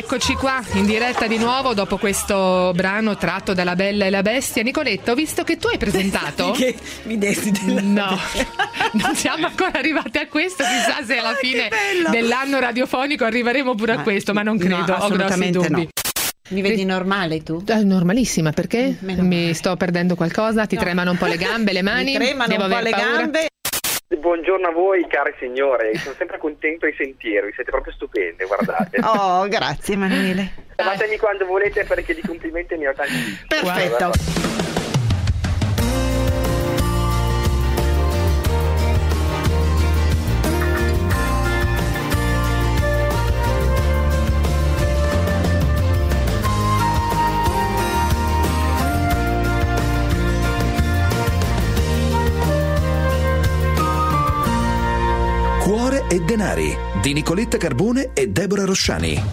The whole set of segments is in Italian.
Eccoci qua in diretta di nuovo dopo questo brano tratto dalla Bella e la Bestia. Nicoletta, ho visto che tu hai presentato. Che mi desti della... No, non siamo ancora arrivati a questo. Chissà se alla fine dell'anno radiofonico arriveremo pure a questo, ma non credo, ho grossi dubbi. No. Mi vedi normale tu? Normalissima, perché? Mi sto perdendo qualcosa? Ti tremano un po' le gambe, le mani? Mi tremano un po' le gambe. Buongiorno a voi cari signore, sono sempre contento di sentirvi, siete proprio stupende, guardate. Oh, grazie Emanuele. Chiamatemi quando volete perché di complimenti ne ho tanti. Perfetto. Cuore e denari di Nicoletta Carbone e Deborah Rosciani.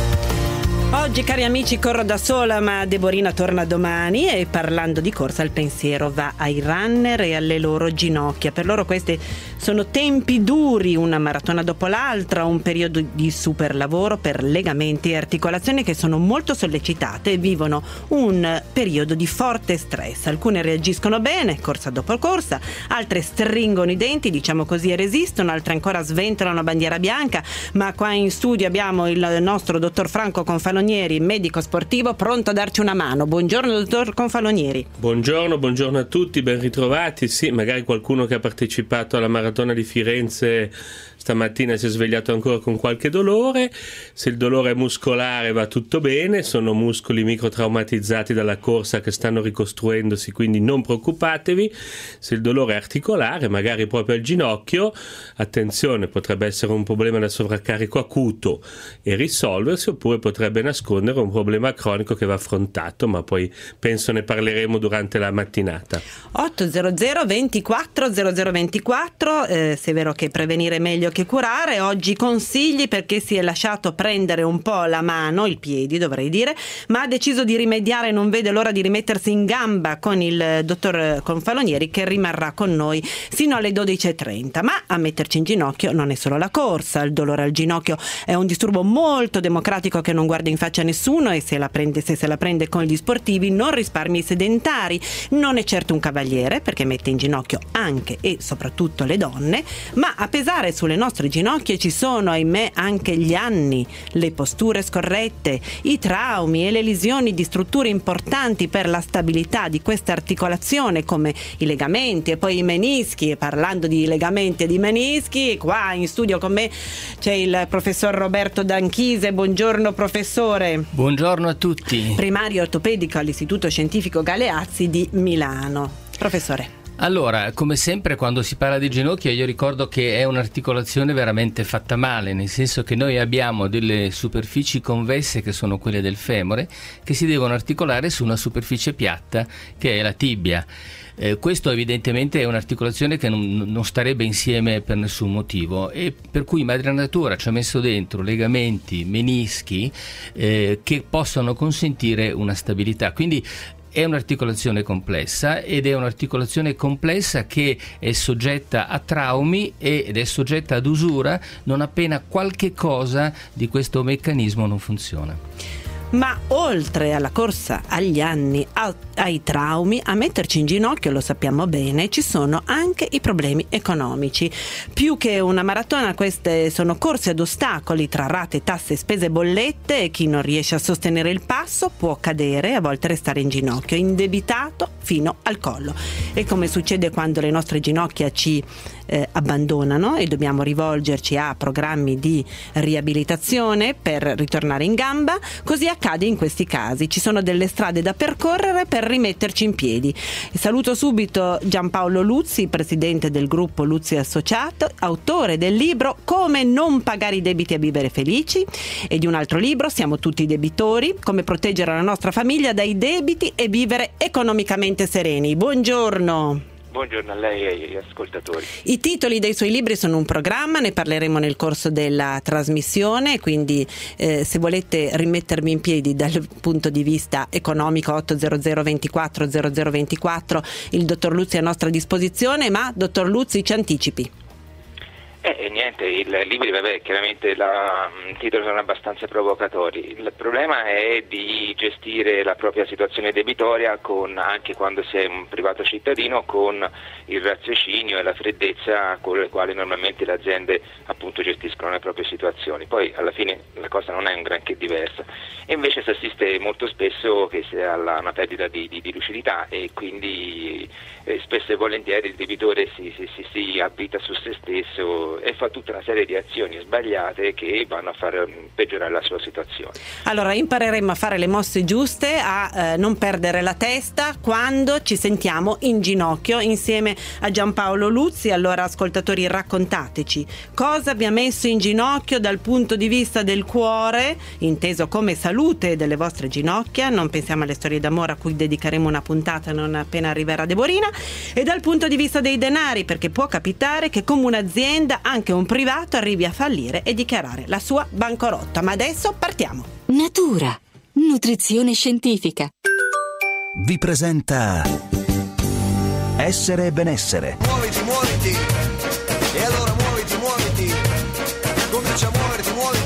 Oggi, cari amici, corro da sola, ma Deborina torna domani e parlando di corsa il pensiero va ai runner e alle loro ginocchia. Per loro questi sono tempi duri, una maratona dopo l'altra, un periodo di super lavoro per legamenti e articolazioni che sono molto sollecitate e vivono un periodo di forte stress. Alcune reagiscono bene, corsa dopo corsa, altre stringono i denti, diciamo così, e resistono, altre ancora sventolano a bandiera bianca, ma qua in studio abbiamo il nostro dottor Franco Confalonieri, medico sportivo, pronto a darci una mano. Buongiorno dottor Confalonieri. Buongiorno a tutti, ben ritrovati. Sì, magari qualcuno che ha partecipato alla maratona di Firenze stamattina si è svegliato ancora con qualche dolore. Se il dolore è muscolare va tutto bene, sono muscoli microtraumatizzati dalla corsa che stanno ricostruendosi, quindi non preoccupatevi. Se il dolore è articolare, magari proprio al ginocchio, attenzione, potrebbe essere un problema da sovraccarico acuto e risolversi, oppure potrebbe nascondere un problema cronico che va affrontato, ma poi penso ne parleremo durante la mattinata. 800 24 0024, se è vero che prevenire è meglio che curare. Oggi consigli perché si è lasciato prendere un po' la mano, i piedi dovrei dire, ma ha deciso di rimediare, non vede l'ora di rimettersi in gamba con il dottor Confalonieri, che rimarrà con noi sino alle 12:30. Ma a metterci in ginocchio non è solo la corsa, il dolore al ginocchio è un disturbo molto democratico che non guarda in faccia a nessuno e se se la prende con gli sportivi non risparmi i sedentari. Non è certo un cavaliere perché mette in ginocchio anche e soprattutto le donne, ma a pesare sulle nostre ginocchia ci sono, ahimè, anche gli anni, le posture scorrette, i traumi e le lesioni di strutture importanti per la stabilità di questa articolazione, come i legamenti e poi i menischi. E parlando di legamenti e di menischi, qua in studio con me c'è il professor Roberto D'Anchise. Buongiorno professore. Buongiorno a tutti. Primario ortopedico all'Istituto Scientifico Galeazzi di Milano. Professore. Allora, come sempre quando si parla di ginocchia io ricordo che è un'articolazione veramente fatta male, nel senso che noi abbiamo delle superfici convesse che sono quelle del femore, che si devono articolare su una superficie piatta che è la tibia. Questo evidentemente è un'articolazione che non starebbe insieme per nessun motivo, e per cui Madre Natura ci ha messo dentro legamenti, menischi che possono consentire una stabilità. Quindi è un'articolazione complessa ed è un'articolazione complessa che è soggetta a traumi ed è soggetta ad usura non appena qualche cosa di questo meccanismo non funziona. Ma oltre alla corsa, agli anni, ai traumi, a metterci in ginocchio, lo sappiamo bene, ci sono anche i problemi economici. Più che una maratona, queste sono corse ad ostacoli tra rate, tasse, spese, bollette, e chi non riesce a sostenere il passo può cadere e a volte restare in ginocchio, indebitato fino al collo. E come succede quando le nostre ginocchia ci abbandonano e dobbiamo rivolgerci a programmi di riabilitazione per ritornare in gamba, così accade in questi casi. Ci sono delle strade da percorrere per rimetterci in piedi. Saluto subito Giampaolo Luzzi, presidente del gruppo Luzzi Associato, autore del libro Come non pagare i debiti a vivere felici e di un altro libro Siamo tutti debitori, come proteggere la nostra famiglia dai debiti e vivere economicamente sereni. Buongiorno. Buongiorno a lei e agli ascoltatori. I titoli dei suoi libri sono un programma, ne parleremo nel corso della trasmissione, quindi se volete rimettervi in piedi dal punto di vista economico 800 24 0024, il dottor Luzzi è a nostra disposizione. Ma dottor Luzzi, ci anticipi. Niente, i libri, vabbè, chiaramente i titoli sono abbastanza provocatori. Il problema è di gestire la propria situazione debitoria anche quando si è un privato cittadino, con il raziocinio e la freddezza con le quali normalmente le aziende appunto gestiscono le proprie situazioni. Poi alla fine la cosa non è un granché diversa, e invece si assiste molto spesso che si ha una perdita di lucidità, e quindi spesso e volentieri il debitore si abita su se stesso e fa tutta una serie di azioni sbagliate che vanno a far peggiorare la sua situazione. Allora impareremo a fare le mosse giuste, a non perdere la testa quando ci sentiamo in ginocchio, insieme a Giampaolo Luzzi. Allora, ascoltatori, raccontateci cosa vi ha messo in ginocchio dal punto di vista del cuore, inteso come salute delle vostre ginocchia. Non pensiamo alle storie d'amore, a cui dedicheremo una puntata non appena arriverà Deborina, e dal punto di vista dei denari, perché può capitare che come un'azienda anche un privato arrivi a fallire e dichiarare la sua bancarotta. Ma adesso partiamo. Natura, nutrizione scientifica, vi presenta Essere e Benessere. Muoviti, e allora muoviti, comincia a muoverti.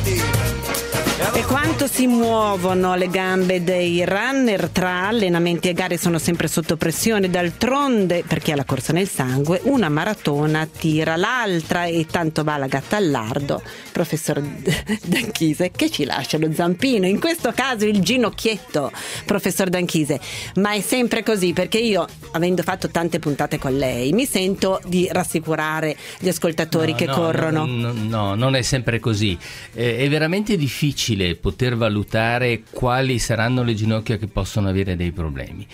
E quanto si muovono le gambe dei runner, tra allenamenti e gare sono sempre sotto pressione. D'altronde, perché ha la corsa nel sangue, una maratona tira l'altra, e tanto va la gatta al lardo. Professor D'Anchise, che ci lascia lo zampino, in questo caso il ginocchietto, professor D'Anchise. Ma è sempre così, perché io, avendo fatto tante puntate con lei, mi sento di rassicurare gli ascoltatori che corrono. No, non è sempre così. È veramente difficile poter valutare quali saranno le ginocchia che possono avere dei problemi.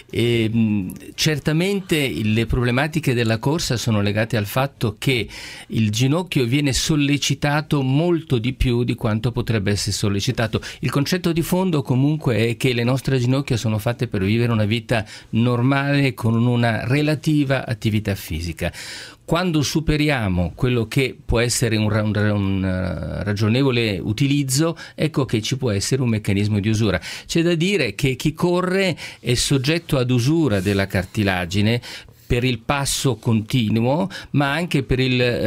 Certamente le problematiche della corsa sono legate al fatto che il ginocchio viene sollecitato molto di più di quanto potrebbe essere sollecitato. Il concetto di fondo comunque è che le nostre ginocchia sono fatte per vivere una vita normale con una relativa attività fisica. Quando superiamo quello che può essere un ragionevole utilizzo, ecco che ci può essere un meccanismo di usura. C'è da dire che chi corre è soggetto ad usura della cartilagine per il passo continuo, ma anche per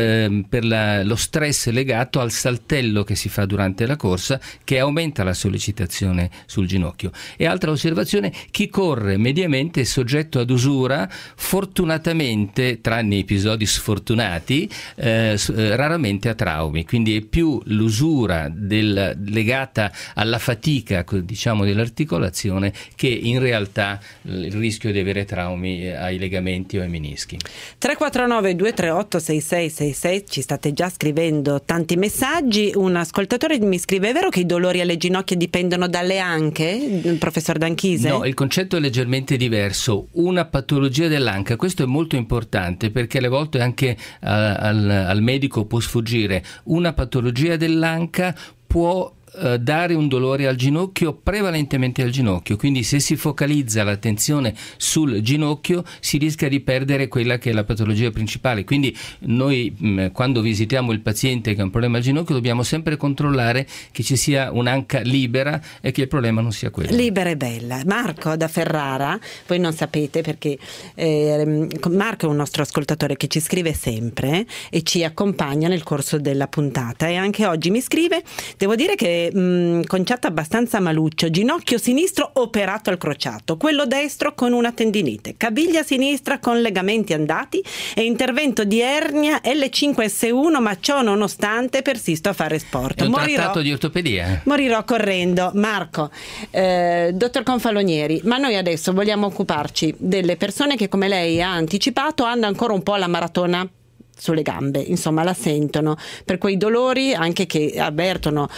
lo stress legato al saltello che si fa durante la corsa, che aumenta la sollecitazione sul ginocchio. E altra osservazione, chi corre mediamente è soggetto ad usura, fortunatamente, tranne episodi sfortunati, raramente a traumi. Quindi è più l'usura legata alla fatica, diciamo, dell'articolazione, che in realtà il rischio di avere traumi ai legamenti o ai menischi. 349 238 6666, ci state già scrivendo tanti messaggi. Un ascoltatore mi scrive: è vero che i dolori alle ginocchia dipendono dalle anche, professor D'Anchise? No, il concetto è leggermente diverso. Una patologia dell'anca, questo è molto importante, perché alle volte anche al medico può sfuggire. Una patologia dell'anca può dare un dolore al ginocchio, prevalentemente al ginocchio, quindi se si focalizza l'attenzione sul ginocchio si rischia di perdere quella che è la patologia principale. Quindi noi quando visitiamo il paziente che ha un problema al ginocchio dobbiamo sempre controllare che ci sia un'anca libera e che il problema non sia quello. Libera e bella. Marco da Ferrara, voi non sapete perché Marco è un nostro ascoltatore che ci scrive sempre e ci accompagna nel corso della puntata, e anche oggi mi scrive, devo dire che conciato abbastanza maluccio: ginocchio sinistro operato al crociato, quello destro con una tendinite, caviglia sinistra con legamenti andati e intervento di ernia L5S1, ma ciò nonostante persisto a fare sport. È un trattato di ortopedia. Morirò correndo. Marco, dottor Confalonieri, ma noi adesso vogliamo occuparci delle persone che, come lei ha anticipato, hanno ancora un po' la maratona sulle gambe, insomma la sentono per quei dolori anche che avvertono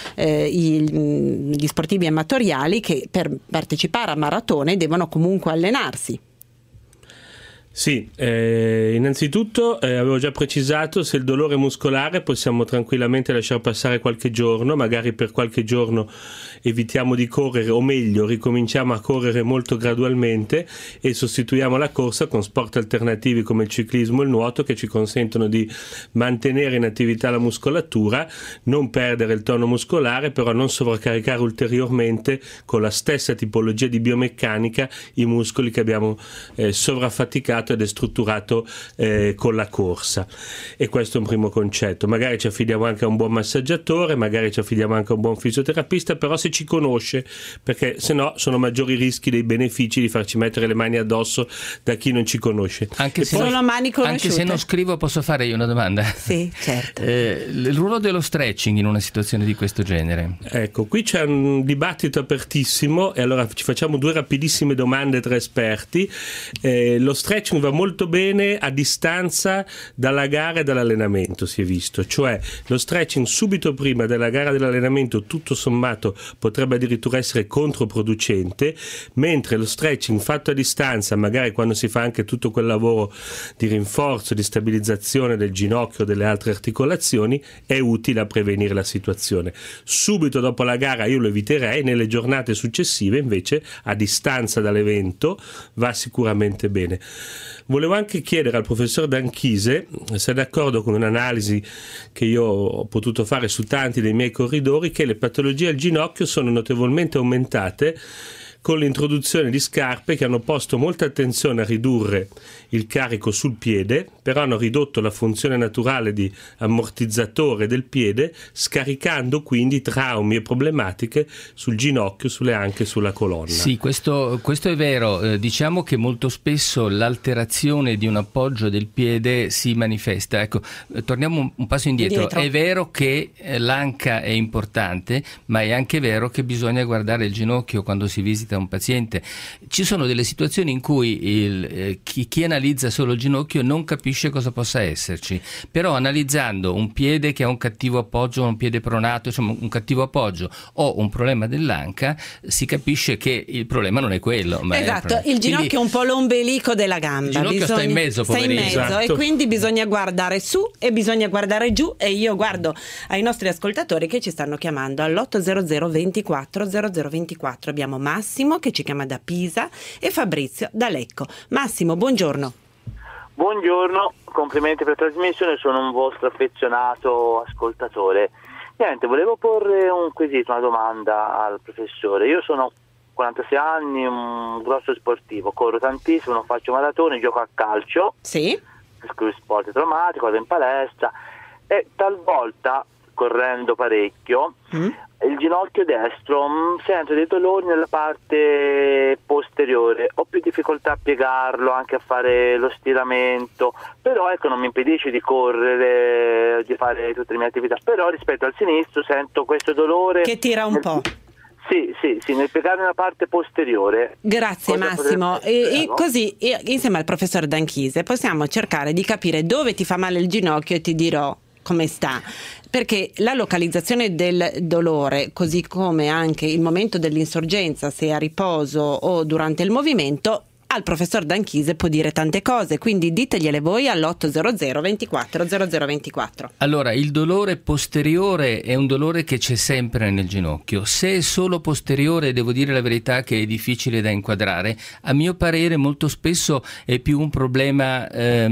gli sportivi amatoriali, che per partecipare a maratone devono comunque allenarsi. Sì, innanzitutto avevo già precisato, se il dolore è muscolare possiamo tranquillamente lasciar passare qualche giorno, magari per qualche giorno evitiamo di correre, o meglio ricominciamo a correre molto gradualmente e sostituiamo la corsa con sport alternativi come il ciclismo e il nuoto, che ci consentono di mantenere in attività la muscolatura, non perdere il tono muscolare, però non sovraccaricare ulteriormente con la stessa tipologia di biomeccanica i muscoli che abbiamo sovraffaticato articolato ed è strutturato con la corsa, e questo è un primo concetto. Magari ci affidiamo anche a un buon massaggiatore, magari ci affidiamo anche a un buon fisioterapista, però se ci conosce, perché se no sono maggiori rischi dei benefici di farci mettere le mani addosso da chi non ci conosce. Anche se, sono mani conosciute. Anche se non scrivo, posso fare io una domanda? Sì, certo. Il ruolo dello stretching in una situazione di questo genere? Ecco, qui c'è un dibattito apertissimo, e allora ci facciamo due rapidissime domande tra esperti. Lo stretching va molto bene a distanza dalla gara e dall'allenamento, si è visto, cioè lo stretching subito prima della gara dell'allenamento tutto sommato potrebbe addirittura essere controproducente, mentre lo stretching fatto a distanza, magari quando si fa anche tutto quel lavoro di rinforzo, di stabilizzazione del ginocchio, delle altre articolazioni, è utile a prevenire la situazione. Subito dopo la gara io lo eviterei, nelle giornate successive invece a distanza dall'evento va sicuramente bene. Volevo anche chiedere al professor D'Anchise se è d'accordo con un'analisi che io ho potuto fare su tanti dei miei corridori, che le patologie al ginocchio sono notevolmente aumentate con l'introduzione di scarpe che hanno posto molta attenzione a ridurre il carico sul piede, però hanno ridotto la funzione naturale di ammortizzatore del piede, scaricando quindi traumi e problematiche sul ginocchio, sulle anche sulla colonna. Sì, questo è vero. Diciamo che molto spesso l'alterazione di un appoggio del piede si manifesta. Ecco, torniamo un passo indietro. È vero che l'anca è importante, ma è anche vero che bisogna guardare il ginocchio quando si visita un paziente. Ci sono delle situazioni in cui chi analizza solo il ginocchio non capisce cosa possa esserci, però analizzando un piede che ha un cattivo appoggio, un piede pronato, insomma un cattivo appoggio o un problema dell'anca, si capisce che il problema non è quello. Ma esatto, il ginocchio è un po' l'ombelico della gamba. Il ginocchio sta in mezzo, poverino. Sta in mezzo, esatto. E quindi bisogna guardare su e bisogna guardare giù, e io guardo ai nostri ascoltatori che ci stanno chiamando all'800 24 0024. Abbiamo Massimo che ci chiama da Pisa e Fabrizio da Lecco. Massimo, buongiorno. Buongiorno, complimenti per la trasmissione, sono un vostro affezionato ascoltatore. Niente, volevo porre un quesito, una domanda al professore. Io sono 46 anni, un grosso sportivo, corro tantissimo, non faccio maratone, gioco a calcio, sì, sport traumatico, vado in palestra e talvolta, correndo parecchio, il ginocchio destro sento dei dolori nella parte posteriore, ho più difficoltà a piegarlo, anche a fare lo stiramento, però ecco non mi impedisce di correre, di fare tutte le mie attività, però rispetto al sinistro sento questo dolore che tira un po'. Sì, nel piegare nella parte posteriore. Grazie Massimo. Così insieme al professor D'Anchise possiamo cercare di capire dove ti fa male il ginocchio e ti dirò come sta, perché la localizzazione del dolore, così come anche il momento dell'insorgenza, se a riposo o durante il movimento, al professor D'Anchise può dire tante cose, quindi ditegliele voi all'800 24 0024. Allora, il dolore posteriore è un dolore che c'è sempre nel ginocchio. Se è solo posteriore, devo dire la verità che è difficile da inquadrare. A mio parere molto spesso è più un problema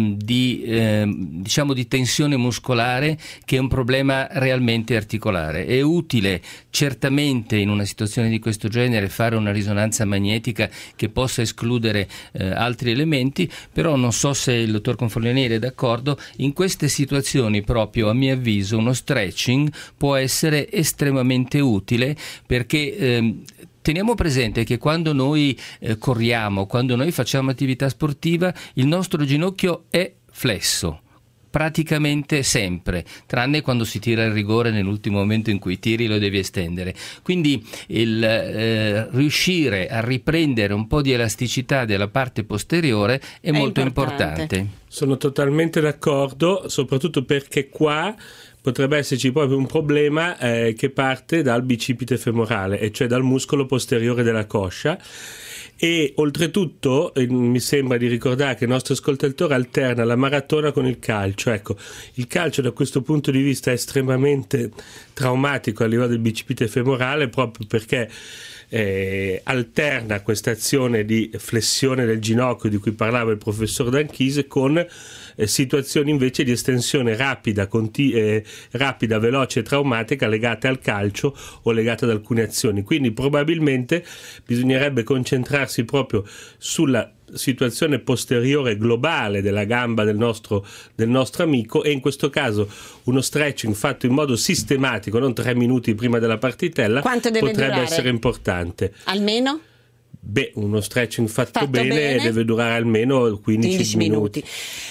di tensione muscolare che un problema realmente articolare. È utile certamente in una situazione di questo genere fare una risonanza magnetica che possa escludere altri elementi, però non so se il dottor Conforlianieri è d'accordo. In queste situazioni proprio, a mio avviso, uno stretching può essere estremamente utile, perché teniamo presente che quando noi corriamo, quando noi facciamo attività sportiva, il nostro ginocchio è flesso praticamente sempre, tranne quando si tira il rigore, nell'ultimo momento in cui tiri lo devi estendere. Quindi riuscire a riprendere un po' di elasticità della parte posteriore è molto importante. Sono totalmente d'accordo, soprattutto perché qua potrebbe esserci proprio un problema che parte dal bicipite femorale, e cioè dal muscolo posteriore della coscia. E oltretutto mi sembra di ricordare che il nostro ascoltatore alterna la maratona con il calcio. Ecco, il calcio da questo punto di vista è estremamente traumatico a livello del bicipite femorale, proprio perché alterna questa azione di flessione del ginocchio di cui parlava il professor D'Anchise con situazioni invece di estensione rapida, veloce e traumatica legate al calcio o legate ad alcune azioni. Quindi probabilmente bisognerebbe concentrarsi proprio sulla situazione posteriore globale della gamba del nostro amico, e in questo caso uno stretching fatto in modo sistematico, non 3 minuti prima della partitella, potrebbe durare? essere importante. Almeno? Uno stretching fatto bene deve durare almeno 15 minuti.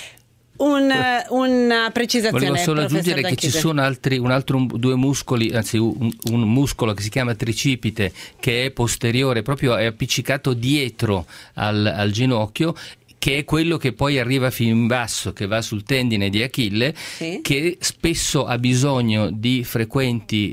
Una precisazione. Volevo solo aggiungere che ci sono due muscoli, anzi un muscolo che si chiama tricipite, che è posteriore, proprio è appiccicato dietro al ginocchio, che è quello che poi arriva fin in basso, che va sul tendine di Achille, sì, che spesso ha bisogno di frequenti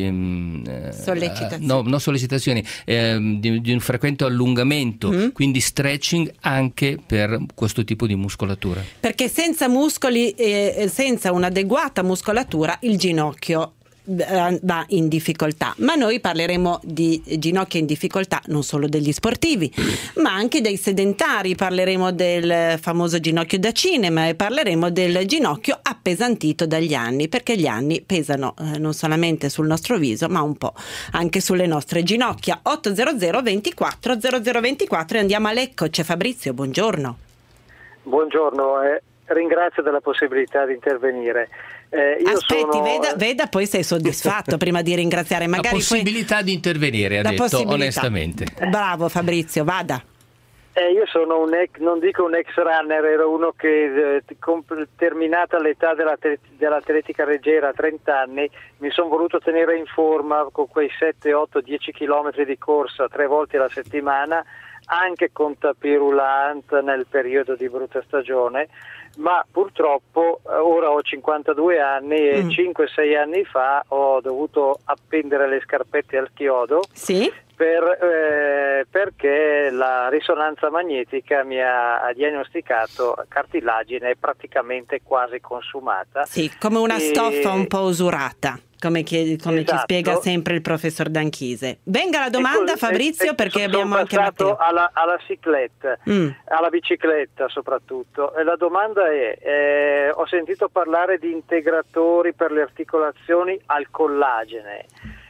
sollecitazioni, di un frequente allungamento, quindi stretching anche per questo tipo di muscolatura. Perché senza muscoli, senza un'adeguata muscolatura, il ginocchio va in difficoltà, ma noi parleremo di ginocchia in difficoltà non solo degli sportivi, ma anche dei sedentari. Parleremo del famoso ginocchio da cinema e parleremo del ginocchio appesantito dagli anni, perché gli anni pesano non solamente sul nostro viso, ma un po' anche sulle nostre ginocchia. 800 24 0024 e andiamo a Lecco. C'è Fabrizio, buongiorno. Buongiorno, ringrazio della possibilità di intervenire. Aspetti, veda poi sei soddisfatto prima di ringraziare. Magari la possibilità di intervenire, ha detto onestamente. Bravo Fabrizio, vada. Io sono non dico un ex runner, ero uno che terminata l'età dell'atletica leggera a 30 anni mi sono voluto tenere in forma con quei 7, 8, 10 chilometri di corsa 3 volte alla settimana, anche con tapis roulant nel periodo di brutta stagione, ma purtroppo ora ho 52 anni e 5-6 anni fa ho dovuto appendere le scarpette al chiodo. Sì. Perché la risonanza magnetica mi ha diagnosticato cartilagine praticamente quasi consumata. Sì, come una stoffa un po' usurata, come ci spiega sempre il professor D'Anchise. Venga la domanda, Fabrizio, perché abbiamo anche Matteo. alla cicletta, alla bicicletta soprattutto. E la domanda è, ho sentito parlare di integratori per le articolazioni al collagene.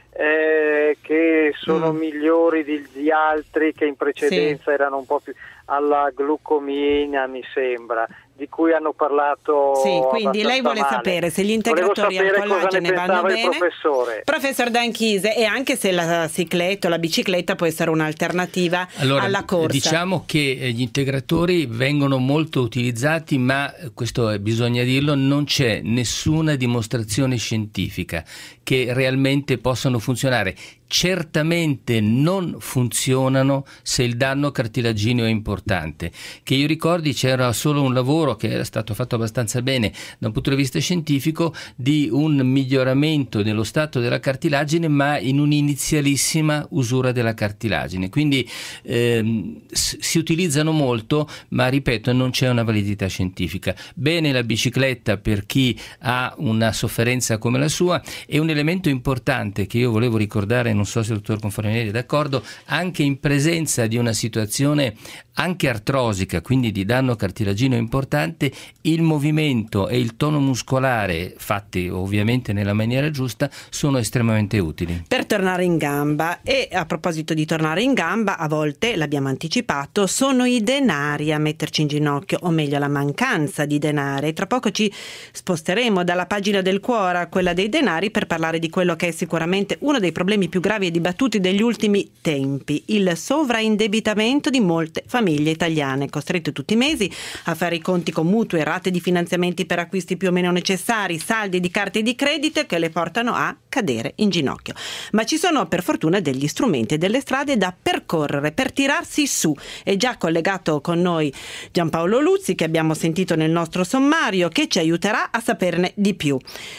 Che sono migliori di altri che in precedenza erano un po' più alla glucomina, mi sembra, di cui hanno parlato. Sì, quindi lei vuole sapere se gli integratori al collagene vanno bene, professor D'Anchise, e anche se la cicletta o la bicicletta può essere un'alternativa alla corsa. Diciamo che gli integratori vengono molto utilizzati, ma questo bisogna dirlo, non c'è nessuna dimostrazione scientifica che realmente possano funzionare. Certamente non funzionano se il danno cartilagineo è importante. Che io ricordi, c'era solo un lavoro che era stato fatto abbastanza bene da un punto di vista scientifico di un miglioramento dello stato della cartilagine, ma in un'inizialissima usura della cartilagine. Quindi si utilizzano molto, ma ripeto, non c'è una validità scientifica. Bene la bicicletta per chi ha una sofferenza come la sua. E un elemento importante che io volevo ricordare, non so se il dottor Conformieri è d'accordo, anche in presenza di una situazione anche artrosica, quindi di danno cartilagineo importante, il movimento e il tono muscolare, fatti ovviamente nella maniera giusta, sono estremamente utili per tornare in gamba. E a proposito di tornare in gamba, a volte, l'abbiamo anticipato, sono i denari a metterci in ginocchio, o meglio la mancanza di denari. Tra poco ci sposteremo dalla pagina del cuore a quella dei denari per parlare di quello che è sicuramente uno dei problemi più gravi e dibattuti degli ultimi tempi: il sovraindebitamento di molte famiglie italiane, costrette tutti i mesi a fare i conti con mutui e rate di finanziamenti per acquisti più o meno necessari, saldi di carte di credito che le portano a cadere in ginocchio. Ma ci sono per fortuna degli strumenti e delle strade da percorrere per tirarsi su. È già collegato con noi Giampaolo Luzzi, che abbiamo sentito nel nostro sommario, che ci aiuterà a saperne di più.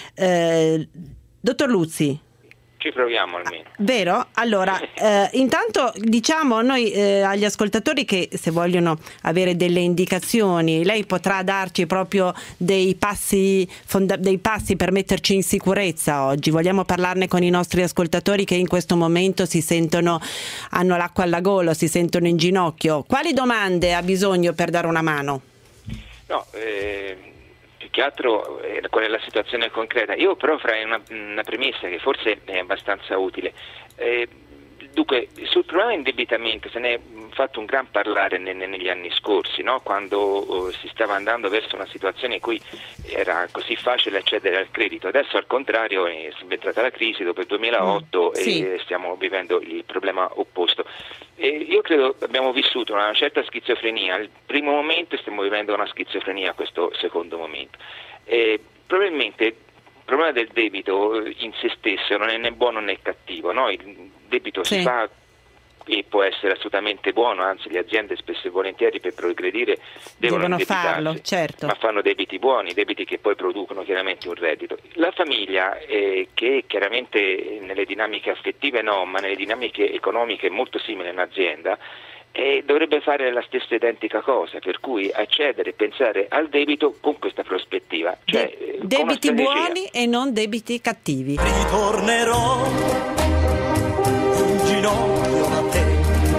Dottor Luzzi, ci proviamo almeno. Vero? Allora, intanto diciamo noi agli ascoltatori che se vogliono avere delle indicazioni, lei potrà darci proprio dei passi per metterci in sicurezza oggi. Vogliamo parlarne con i nostri ascoltatori che in questo momento hanno l'acqua alla gola, si sentono in ginocchio. Quali domande ha bisogno per dare una mano? No, più che altro qual è la situazione concreta. Io però farei una premessa che forse è abbastanza utile. Dunque, sul problema dell'indebitamento se ne è fatto un gran parlare negli anni scorsi, no? Quando si stava andando verso una situazione in cui era così facile accedere al credito. Adesso al contrario è subentrata la crisi dopo il 2008 e stiamo vivendo il problema opposto. Io credo abbiamo vissuto una certa schizofrenia. Al primo momento stiamo vivendo una schizofrenia a questo secondo momento. Probabilmente il problema del debito in se stesso non è né buono né cattivo, no? Il debito si fa e può essere assolutamente buono, anzi le aziende spesso e volentieri per progredire devono farlo, certo. Ma fanno debiti buoni, debiti che poi producono chiaramente un reddito. La famiglia che chiaramente nelle dinamiche affettive no, ma nelle dinamiche economiche è molto simile a un'azienda, dovrebbe fare la stessa identica cosa, per cui accedere e pensare al debito con questa prospettiva, cioè debiti buoni e non debiti cattivi. Ritornerò in ginocchio da te.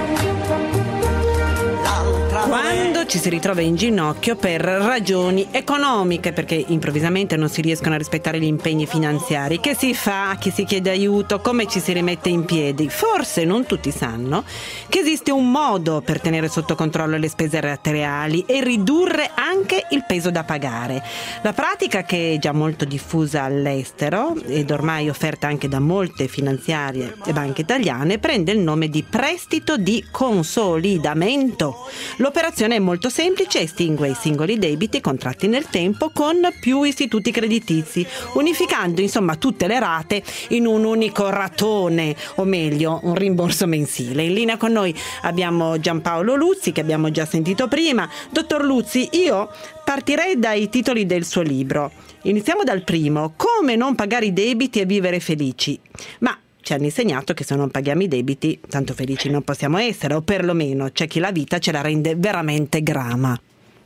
Quando ci si ritrova in ginocchio per ragioni economiche, perché improvvisamente non si riescono a rispettare gli impegni finanziari, che si fa, chi si chiede aiuto, come ci si rimette in piedi? Forse non tutti sanno che esiste un modo per tenere sotto controllo le spese reali e ridurre anche il peso da pagare. La pratica, che è già molto diffusa all'estero ed ormai offerta anche da molte finanziarie e banche italiane, prende il nome di prestito di consolidamento. L'operazione è molto semplice, estingue i singoli debiti contratti nel tempo con più istituti creditizi, unificando insomma tutte le rate in un unico ratone, o meglio un rimborso mensile. In linea con noi abbiamo Giampaolo Luzzi, che abbiamo già sentito prima. Dottor Luzzi, io partirei dai titoli del suo libro. Iniziamo dal primo: Come non pagare i debiti e vivere felici. Ma ci hanno insegnato che se non paghiamo i debiti tanto felici non possiamo essere, o perlomeno c'è chi la vita ce la rende veramente grama.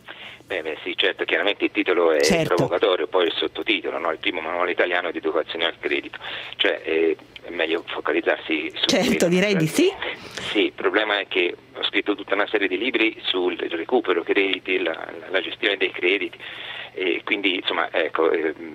Beh, sì, certo, chiaramente il titolo è provocatorio, poi il sottotitolo, no? Il primo manuale italiano di educazione al credito, cioè è meglio focalizzarsi su Certo, direi di sì. Sì, il problema è che ho scritto tutta una serie di libri sul recupero crediti, la gestione dei crediti, e quindi insomma ecco,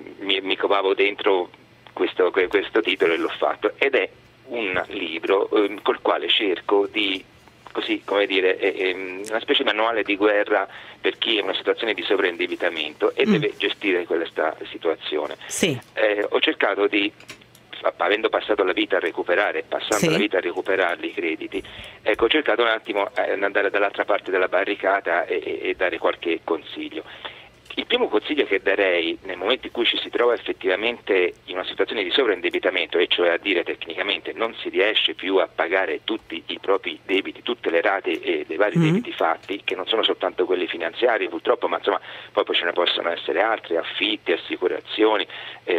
mi covavo dentro questo titolo e l'ho fatto, ed è un libro col quale cerco di, così come dire, una specie di manuale di guerra per chi è in una situazione di sovraindebitamento e deve gestire questa situazione. Sì. Ho cercato di, avendo passato la vita a recuperare, la vita a recuperarli i crediti, ecco, ho cercato un attimo di andare dall'altra parte della barricata e dare qualche consiglio. Il primo consiglio che darei nel momento in cui ci si trova effettivamente in una situazione di sovraindebitamento, e cioè a dire tecnicamente non si riesce più a pagare tutti i propri debiti, tutte le rate dei vari debiti fatti, che non sono soltanto quelli finanziari purtroppo, ma insomma poi ce ne possono essere altri, affitti, assicurazioni.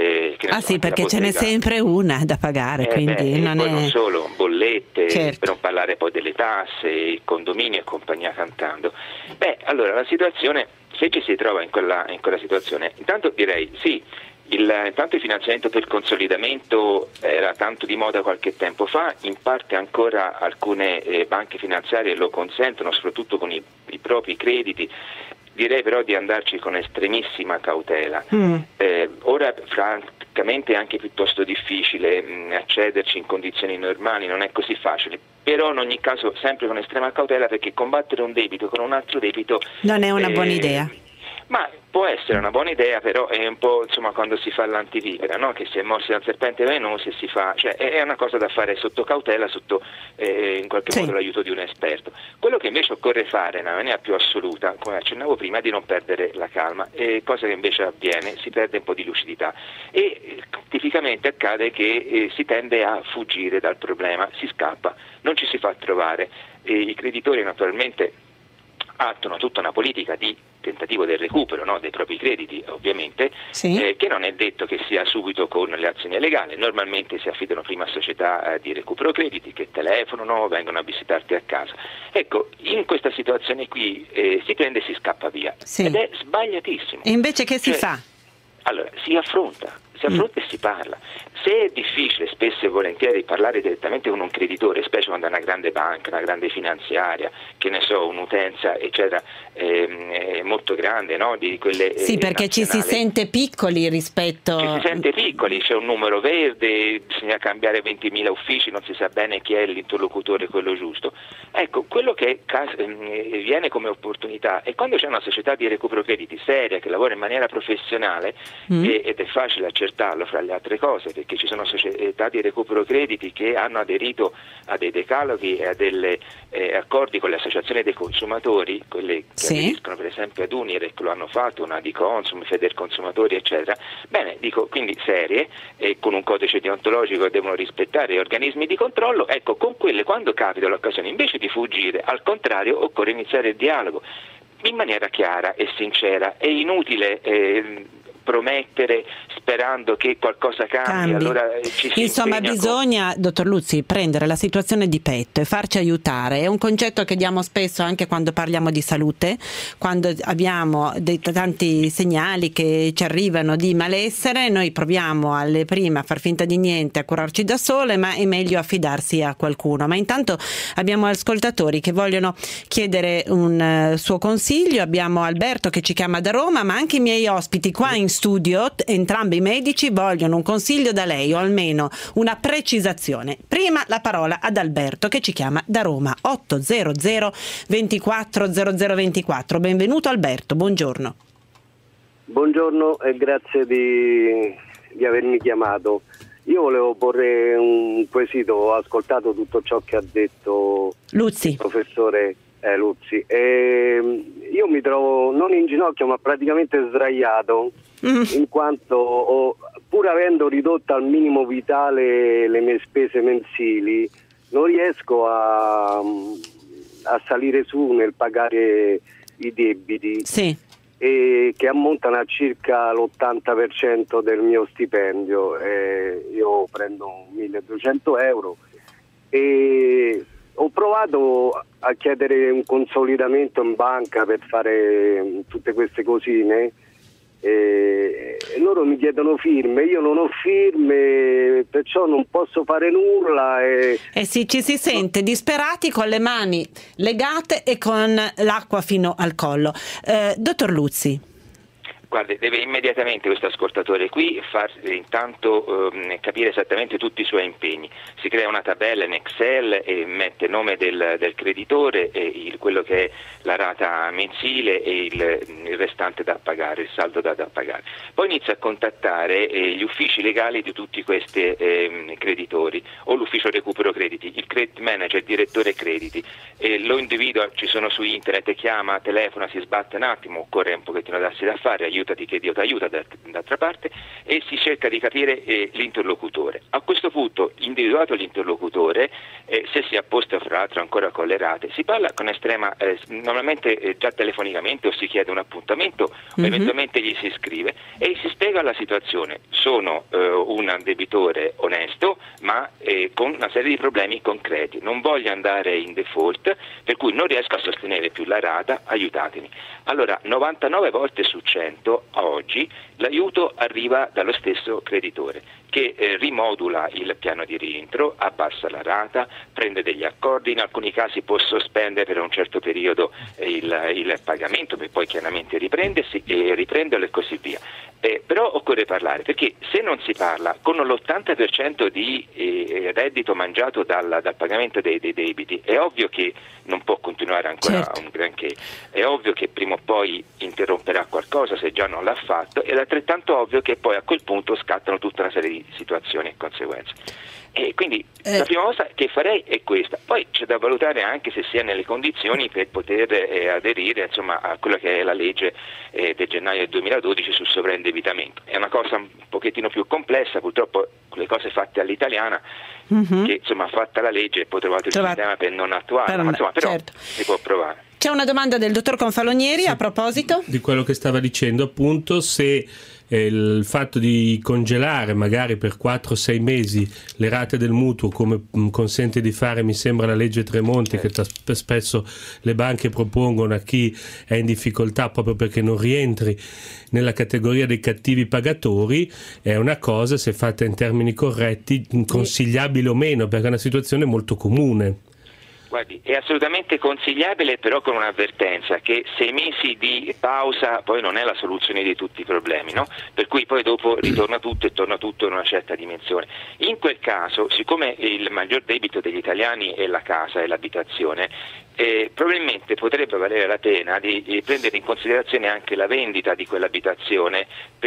Sì, perché ce n'è sempre una da pagare, quindi non solo, bollette, per non parlare poi delle tasse, il condominio e compagnia cantando. Allora la situazione, se ci si trova in quella situazione, intanto direi sì, intanto il finanziamento per consolidamento era tanto di moda qualche tempo fa, in parte ancora alcune banche finanziarie lo consentono, soprattutto con i propri crediti. Direi però di andarci con estremissima cautela. Ora francamente è anche piuttosto difficile accederci in condizioni normali, non è così facile, però in ogni caso sempre con estrema cautela, perché combattere un debito con un altro debito non è una buona idea. Ma può essere una buona idea, però è un po' insomma quando si fa l'antivipera, no? Che si è morsi da un serpente velenoso e si fa, cioè è una cosa da fare sotto cautela, sotto in qualche modo l'aiuto di un esperto. Quello che invece occorre fare nella maniera più assoluta, come accennavo prima, è di non perdere la calma, cosa che invece avviene, si perde un po' di lucidità e tipicamente accade che si tende a fuggire dal problema, si scappa, non ci si fa trovare. I creditori naturalmente attuano tutta una politica di tentativo del recupero, no, dei propri crediti ovviamente, che non è detto che sia subito con le azioni legali. Normalmente si affidano prima a società di recupero crediti che telefonano, vengono a visitarti a casa. Ecco, in questa situazione qui si prende e si scappa via ed è sbagliatissimo. E invece che si fa? Allora, si affronta, si affronta e si parla. Se è difficile spesso e volentieri parlare direttamente con un creditore, specie quando è una grande banca, una grande finanziaria, che ne so, un'utenza eccetera molto grande, no? Di quelle sì, perché nazionali. Ci si sente piccoli rispetto... Ci si sente piccoli, c'è un numero verde, bisogna cambiare 20.000 uffici, non si sa bene chi è l'interlocutore quello giusto. Ecco, quello che viene come opportunità è quando c'è una società di recupero crediti seria che lavora in maniera professionale ed è facile accertarlo fra le altre cose, perché ci sono società di recupero crediti che hanno aderito a dei decaloghi e a delle accordi con le associazioni dei consumatori, quelle che aderiscono per esempio ad Unirec, lo hanno fatto, una di Consum, Federconsumatori eccetera. Bene, dico, quindi serie e con un codice deontologico che devono rispettare gli organismi di controllo. Ecco, con quelle quando capita l'occasione, invece di fuggire, al contrario occorre iniziare il dialogo in maniera chiara e sincera. È inutile promettere sperando che qualcosa cambi. Allora insomma bisogna, dottor Luzzi, prendere la situazione di petto e farci aiutare. È un concetto che diamo spesso anche quando parliamo di salute, quando abbiamo tanti segnali che ci arrivano di malessere, noi proviamo alle prime a far finta di niente, a curarci da sole, ma è meglio affidarsi a qualcuno. Ma intanto abbiamo ascoltatori che vogliono chiedere un suo consiglio. Abbiamo Alberto che ci chiama da Roma, ma anche i miei ospiti qua in studio, entrambi i medici, vogliono un consiglio da lei o almeno una precisazione. Prima la parola ad Alberto che ci chiama da Roma, 800 24 0024. Benvenuto Alberto, buongiorno. Buongiorno e grazie di avermi chiamato. Io volevo porre un quesito, ho ascoltato tutto ciò che ha detto Luzzi. Il professore Luzzi, e io mi trovo non in ginocchio ma praticamente sdraiato, in quanto pur avendo ridotto al minimo vitale le mie spese mensili non riesco a salire su nel pagare i debiti, e che ammontano a circa l'80% del mio stipendio. Io prendo 1.200 euro e ho provato a chiedere un consolidamento in banca per fare tutte queste cosine e loro mi chiedono firme, io non ho firme, perciò non posso fare nulla sì, ci si sente disperati con le mani legate e con l'acqua fino al collo. Dottor Luzzi. Guardi, deve immediatamente questo ascoltatore qui far intanto capire esattamente tutti i suoi impegni. Si crea una tabella in Excel e mette nome del creditore e quello che è la rata mensile e il restante da pagare, il saldo da pagare. Poi inizia a contattare gli uffici legali di tutti questi creditori o l'ufficio recupero crediti, il credit manager, il direttore crediti, lo individua, ci sono su internet, chiama, telefona, si sbatte un attimo, occorre un pochettino darsi da fare, aiutati che Dio ti aiuta d'altra parte, e si cerca di capire l'interlocutore. A questo punto, individuato l'interlocutore, se si apposta fra l'altro ancora con le rate, si parla con estrema, normalmente già telefonicamente, o si chiede un appuntamento o eventualmente gli si scrive e si spiega la situazione. Sono un debitore onesto ma con una serie di problemi concreti, non voglio andare in default, per cui non riesco a sostenere più la rata, aiutatemi. Allora 99 volte su 100 a oggi l'aiuto arriva dallo stesso creditore che rimodula il piano di rientro, abbassa la rata, prende degli accordi, in alcuni casi può sospendere per un certo periodo il pagamento per poi chiaramente riprenderlo e così via. Però occorre parlare, perché se non si parla con l'80% di reddito mangiato dal pagamento dei debiti, è ovvio che non può continuare ancora un granché, è ovvio che prima o poi interromperà qualcosa se già non l'ha fatto, ed è altrettanto ovvio che poi a quel punto scattano tutta una serie di situazioni e conseguenze. E quindi la prima cosa che farei è questa. Poi c'è da valutare anche se si è nelle condizioni per poter aderire insomma a quella che è la legge del gennaio del 2012 sul sovraindebitamento. È una cosa un pochettino più complessa, purtroppo le cose fatte all'italiana, che insomma fatta la legge e poi trovato il sistema per non attuarla, però si può provare. C'è una domanda del dottor Confalonieri a proposito di quello che stava dicendo, appunto, se il fatto di congelare magari per 4-6 mesi le rate del mutuo, come consente di fare, mi sembra, la legge Tremonti, che spesso le banche propongono a chi è in difficoltà proprio perché non rientri nella categoria dei cattivi pagatori, è una cosa, se fatta in termini corretti, consigliabile o meno, perché è una situazione molto comune. Guardi, è assolutamente consigliabile, però con un'avvertenza, che 6 mesi di pausa poi non è la soluzione di tutti i problemi, no? Per cui poi dopo ritorna tutto e torna tutto in una certa dimensione. In quel caso, siccome il maggior debito degli italiani è la casa e l'abitazione, probabilmente potrebbe valere la pena di prendere in considerazione anche la vendita di quell'abitazione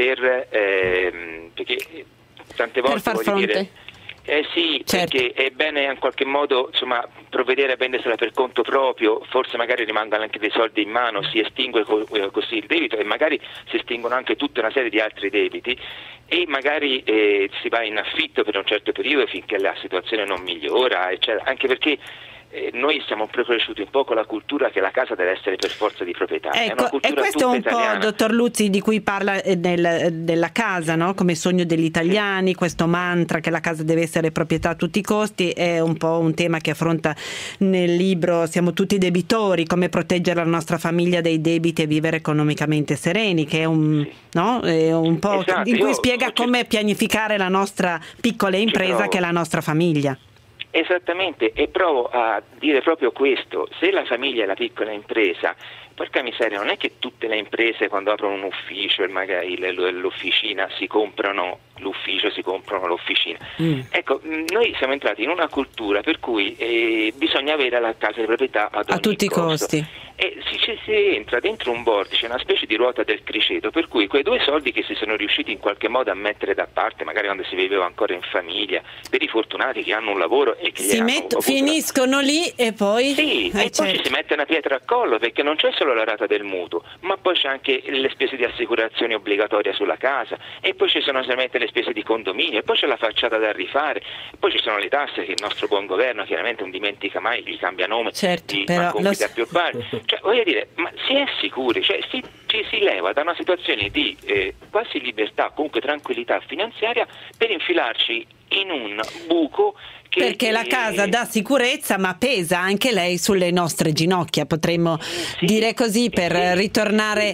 perché tante volte, per far voglio fronte. dire, sì, certo. Perché è bene in qualche modo provvedere a vendersela per conto proprio, forse magari rimangono anche dei soldi in mano, si estingue così il debito e magari si estinguono anche tutta una serie di altri debiti e magari si va in affitto per un certo periodo finché la situazione non migliora, eccetera. Anche perché noi siamo cresciuti un po' con la cultura che la casa deve essere per forza di proprietà. Ecco, e questo è un italiana. po', dottor Luzzi, di cui parla della casa, no? Come sogno degli italiani, questo mantra che la casa deve essere proprietà a tutti i costi, è un po' un tema che affronta nel libro Siamo tutti debitori, come proteggere la nostra famiglia dai debiti e vivere economicamente sereni, che è è un po' esatto, in cui spiega come pianificare la nostra piccola impresa che è la nostra famiglia. Esattamente, e provo a dire proprio questo: se la famiglia è la piccola impresa, porca miseria, non è che tutte le imprese quando aprono un ufficio e magari l'officina si comprano l'ufficio, si comprano l'officina. Ecco, noi siamo entrati in una cultura per cui bisogna avere la casa di proprietà a tutti i costi. E si entra dentro un vortice, una specie di ruota del criceto, per cui quei 2 soldi che si sono riusciti in qualche modo a mettere da parte, magari quando si viveva ancora in famiglia, per i fortunati che hanno un lavoro e che finiscono lì e poi poi ci si mette una pietra a collo, perché non c'è solo la rata del mutuo, ma poi c'è anche le spese di assicurazione obbligatoria sulla casa, e poi ci sono solamente le spese di condominio, e poi c'è la facciata da rifare, e poi ci sono le tasse che il nostro buon governo chiaramente non dimentica mai, gli cambia nome, però più urbani. Cioè, voglio dire, ma si è sicuri? Cioè, ci si leva da una situazione di quasi libertà, comunque tranquillità finanziaria, per infilarci in un buco perché la casa dà sicurezza, ma pesa anche lei sulle nostre ginocchia, potremmo dire così, per ritornare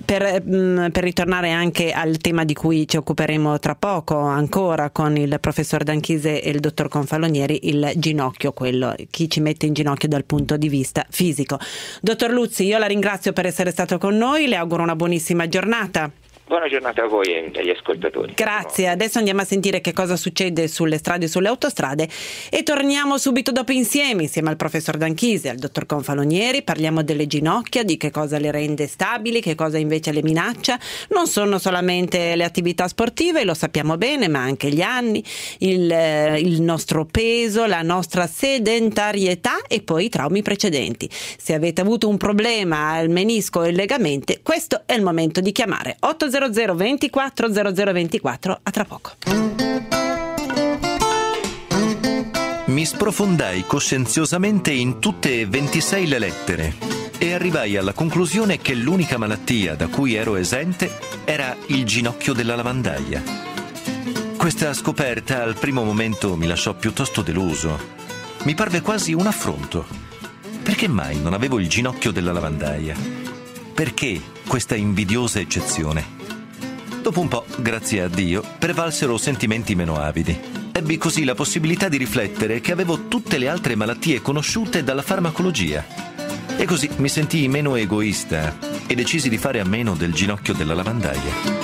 anche al tema di cui ci occuperemo tra poco ancora con il professor D'Anchise e il dottor Confalonieri, il ginocchio, chi ci mette in ginocchio dal punto di vista fisico. Dottor Luzzi, io la ringrazio per essere stato con noi, le auguro una buonissima giornata. Buona giornata a voi e agli ascoltatori. Grazie, adesso andiamo a sentire che cosa succede sulle strade e sulle autostrade e torniamo subito dopo insieme al professor D'Anchise e al dottor Confalonieri. Parliamo delle ginocchia, di che cosa le rende stabili, che cosa invece le minaccia. Non sono solamente le attività sportive, lo sappiamo bene, ma anche gli anni, il nostro peso, la nostra sedentarietà e poi i traumi precedenti. Se avete avuto un problema al menisco e il legamente, questo è il momento di chiamare 800 24 0024. A tra poco. Mi sprofondai coscienziosamente in tutte e 26 le lettere e arrivai alla conclusione che l'unica malattia da cui ero esente era il ginocchio della lavandaia. Questa scoperta al primo momento mi lasciò piuttosto deluso. Mi parve quasi un affronto. Perché mai non avevo il ginocchio della lavandaia? Perché questa invidiosa eccezione? Dopo un po', grazie a Dio, prevalsero sentimenti meno avidi. Ebbi così la possibilità di riflettere che avevo tutte le altre malattie conosciute dalla farmacologia. E così mi sentii meno egoista e decisi di fare a meno del ginocchio della lavandaia.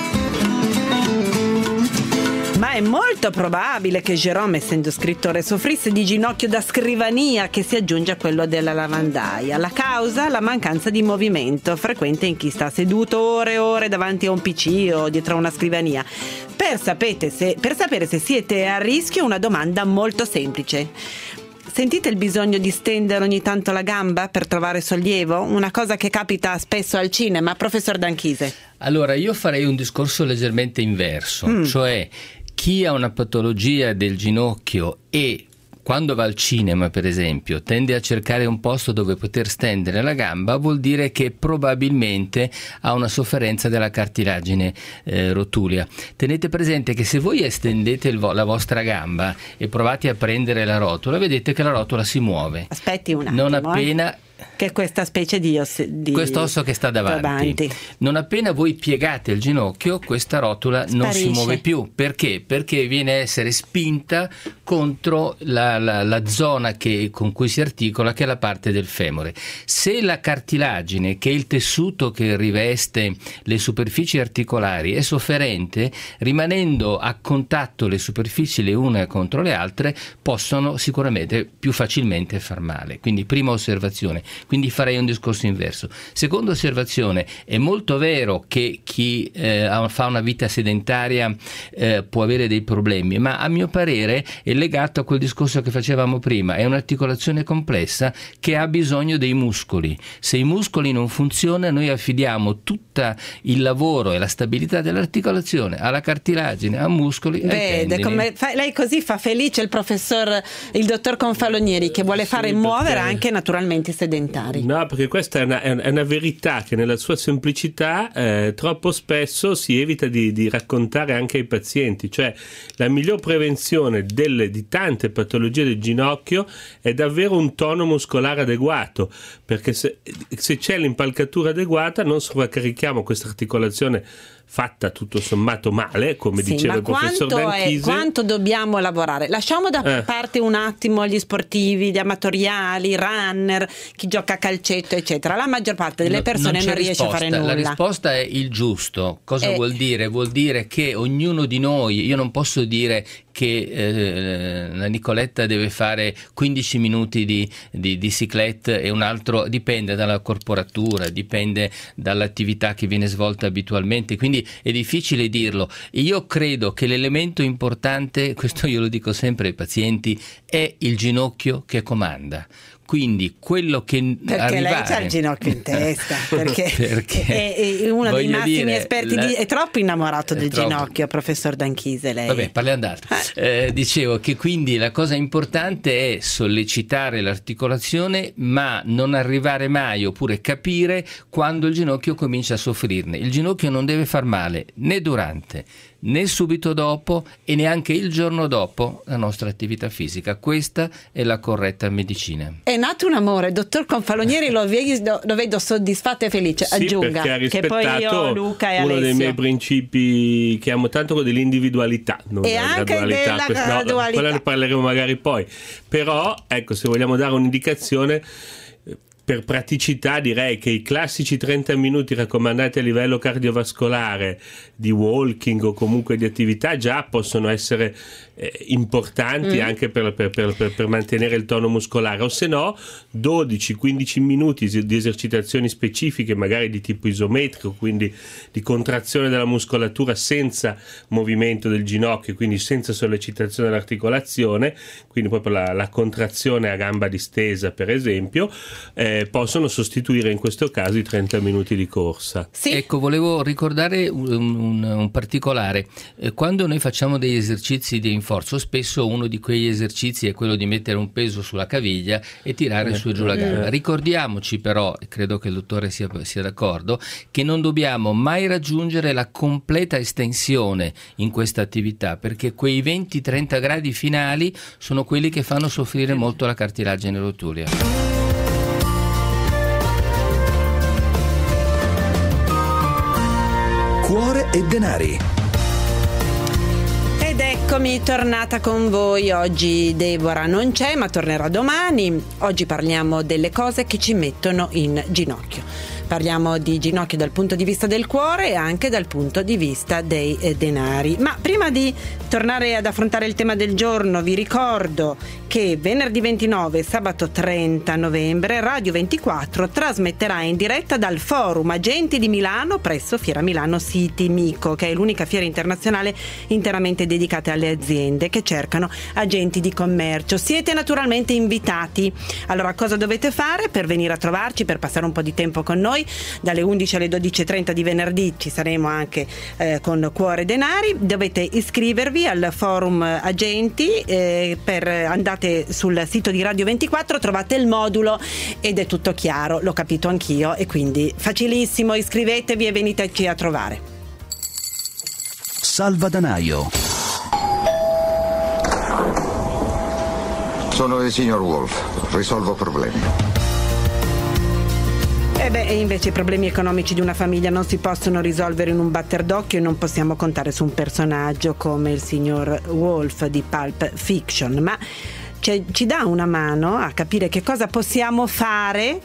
Ma è molto probabile che Jérôme, essendo scrittore, soffrisse di ginocchio da scrivania che si aggiunge a quello della lavandaia. La causa? La mancanza di movimento frequente in chi sta seduto ore e ore davanti a un PC o dietro a una scrivania. Per sapere se siete a rischio, una domanda molto semplice. Sentite il bisogno di stendere ogni tanto la gamba per trovare sollievo? Una cosa che capita spesso al cinema, professor D'Anchise. Allora, io farei un discorso leggermente inverso, cioè chi ha una patologia del ginocchio e quando va al cinema, per esempio, tende a cercare un posto dove poter stendere la gamba, vuol dire che probabilmente ha una sofferenza della cartilagine rotulea. Tenete presente che se voi estendete la vostra gamba e provate a prendere la rotola, vedete che la rotola si muove. Aspetti un attimo. Non appena che è questa specie di questo osso che sta davanti. Non appena voi piegate il ginocchio, questa rotola non si muove più. Perché? Perché viene a essere spinta contro la zona con cui si articola, che è la parte del femore. Se la cartilagine, che è il tessuto che riveste le superfici articolari, è sofferente, rimanendo a contatto le superfici le une contro le altre, possono sicuramente più facilmente far male. Quindi prima osservazione. Quindi farei un discorso inverso. Seconda osservazione, è molto vero che chi fa una vita sedentaria può avere dei problemi, ma a mio parere è legato a quel discorso che facevamo prima, è un'articolazione complessa che ha bisogno dei muscoli. Se i muscoli non funzionano, noi affidiamo tutto il lavoro e la stabilità dell'articolazione alla cartilagine, a muscoli. Vede come lei così fa felice il dottor Confalonieri, che vuole fare muovere anche naturalmente i sedentari. No, perché questa è una verità che nella sua semplicità troppo spesso si evita di raccontare anche ai pazienti. Cioè, la miglior prevenzione di tante patologie del ginocchio è davvero un tono muscolare adeguato, perché se c'è l'impalcatura adeguata non sovraccarichiamo questa articolazione fatta tutto sommato male, come diceva il professor D'Anchise. Quanto dobbiamo lavorare? Lasciamo da parte un attimo gli sportivi, gli amatoriali, i runner, chi gioca a calcetto eccetera. La maggior parte delle persone non riesce a fare nulla. La risposta è il giusto. Cosa vuol dire? Vuol dire che ognuno di noi, io non posso dire che la Nicoletta deve fare 15 minuti di cyclette e un altro, dipende dalla corporatura, dipende dall'attività che viene svolta abitualmente, quindi è difficile dirlo. Io credo che l'elemento importante, questo io lo dico sempre ai pazienti, è il ginocchio che comanda. Quindi quello che perché lei c'ha il ginocchio in testa, perché è uno dei massimi esperti è troppo innamorato del ginocchio, professor D'Anchise, lei. Vabbè, parliamo d'altro. Dicevo che quindi la cosa importante è sollecitare l'articolazione, ma non arrivare mai, oppure capire quando il ginocchio comincia a soffrirne. Il ginocchio non deve far male né durante né subito dopo e neanche il giorno dopo la nostra attività fisica. Questa è la corretta medicina. È nato un amore, dottor Confalonieri, lo vedo soddisfatto e felice. Sì, aggiunga che poi io, Luca e uno Alessio, dei miei principi che amo tanto, quello dell'individualità, non e anche della gradualità. Quella ne parleremo magari poi, però ecco, se vogliamo dare un'indicazione per praticità, direi che i classici 30 minuti raccomandati a livello cardiovascolare di walking o comunque di attività già possono essere importanti anche per mantenere il tono muscolare, o se no 12-15 minuti di esercitazioni specifiche, magari di tipo isometrico, quindi di contrazione della muscolatura senza movimento del ginocchio, quindi senza sollecitazione dell'articolazione, quindi proprio la contrazione a gamba distesa per esempio, possono sostituire in questo caso i 30 minuti di corsa. Sì. Ecco, volevo ricordare un particolare. Quando noi facciamo degli esercizi di rinforzo, spesso uno di quegli esercizi è quello di mettere un peso sulla caviglia e tirare su e giù la gamba. Ricordiamoci però, credo che il dottore sia d'accordo, che non dobbiamo mai raggiungere la completa estensione in questa attività, perché quei 20-30 gradi finali sono quelli che fanno soffrire molto la cartilagine rotulea. Cuore e denari. Ed eccomi tornata con voi. Oggi Deborah non c'è, ma tornerà domani. Oggi parliamo delle cose che ci mettono in ginocchio. Parliamo di ginocchio dal punto di vista del cuore e anche dal punto di vista dei denari. Ma prima di tornare ad affrontare il tema del giorno, vi ricordo che venerdì 29 e sabato 30 novembre Radio 24 trasmetterà in diretta dal Forum Agenti di Milano presso Fiera Milano City Mico, che è l'unica fiera internazionale interamente dedicata alle aziende che cercano agenti di commercio. Siete naturalmente invitati. Allora, cosa dovete fare per venire a trovarci, per passare un po' di tempo con noi? Dalle 11 alle 12:30 di venerdì ci saremo anche con Cuore Denari. Dovete iscrivervi al forum agenti, andate sul sito di Radio 24, trovate il modulo ed è tutto chiaro, l'ho capito anch'io, e quindi facilissimo, iscrivetevi e veniteci a trovare. Salvadanaio. Sono il signor Wolf, risolvo problemi. E invece i problemi economici di una famiglia non si possono risolvere in un batter d'occhio e non possiamo contare su un personaggio come il signor Wolf di Pulp Fiction, ma ci dà una mano a capire che cosa possiamo fare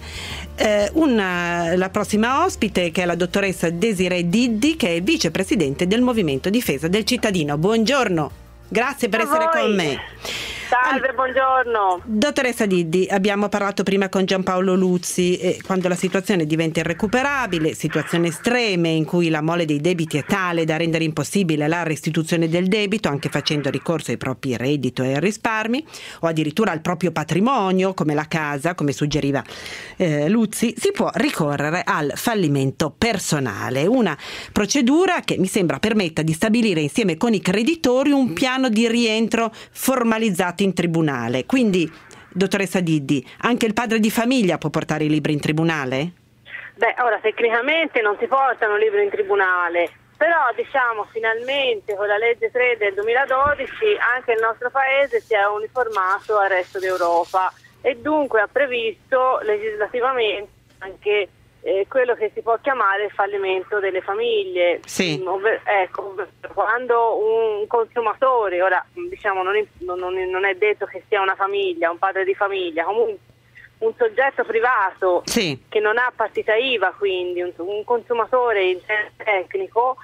la prossima ospite, che è la dottoressa Desiree Diddi, che è vicepresidente del Movimento Difesa del Cittadino. Buongiorno, grazie per essere con me. Salve, buongiorno. Dottoressa Diddi, abbiamo parlato prima con Giampaolo Luzzi, quando la situazione diventa irrecuperabile, situazioni estreme in cui la mole dei debiti è tale da rendere impossibile la restituzione del debito, anche facendo ricorso ai propri reddito e ai risparmi, o addirittura al proprio patrimonio, come la casa, come suggeriva Luzzi, si può ricorrere al fallimento personale, una procedura che mi sembra permetta di stabilire insieme con i creditori un piano di rientro formalizzato in tribunale. Quindi, dottoressa Diddi, anche il padre di famiglia può portare i libri in tribunale? Ora tecnicamente non si portano libri in tribunale, però diciamo finalmente con la legge 3 del 2012 anche il nostro paese si è uniformato al resto d'Europa e dunque ha previsto legislativamente anche quello che si può chiamare il fallimento delle famiglie. Sì. Ecco, quando un consumatore, ora diciamo non è detto che sia una famiglia, un padre di famiglia, comunque un soggetto privato che non ha partita IVA, quindi un consumatore in senso tecnico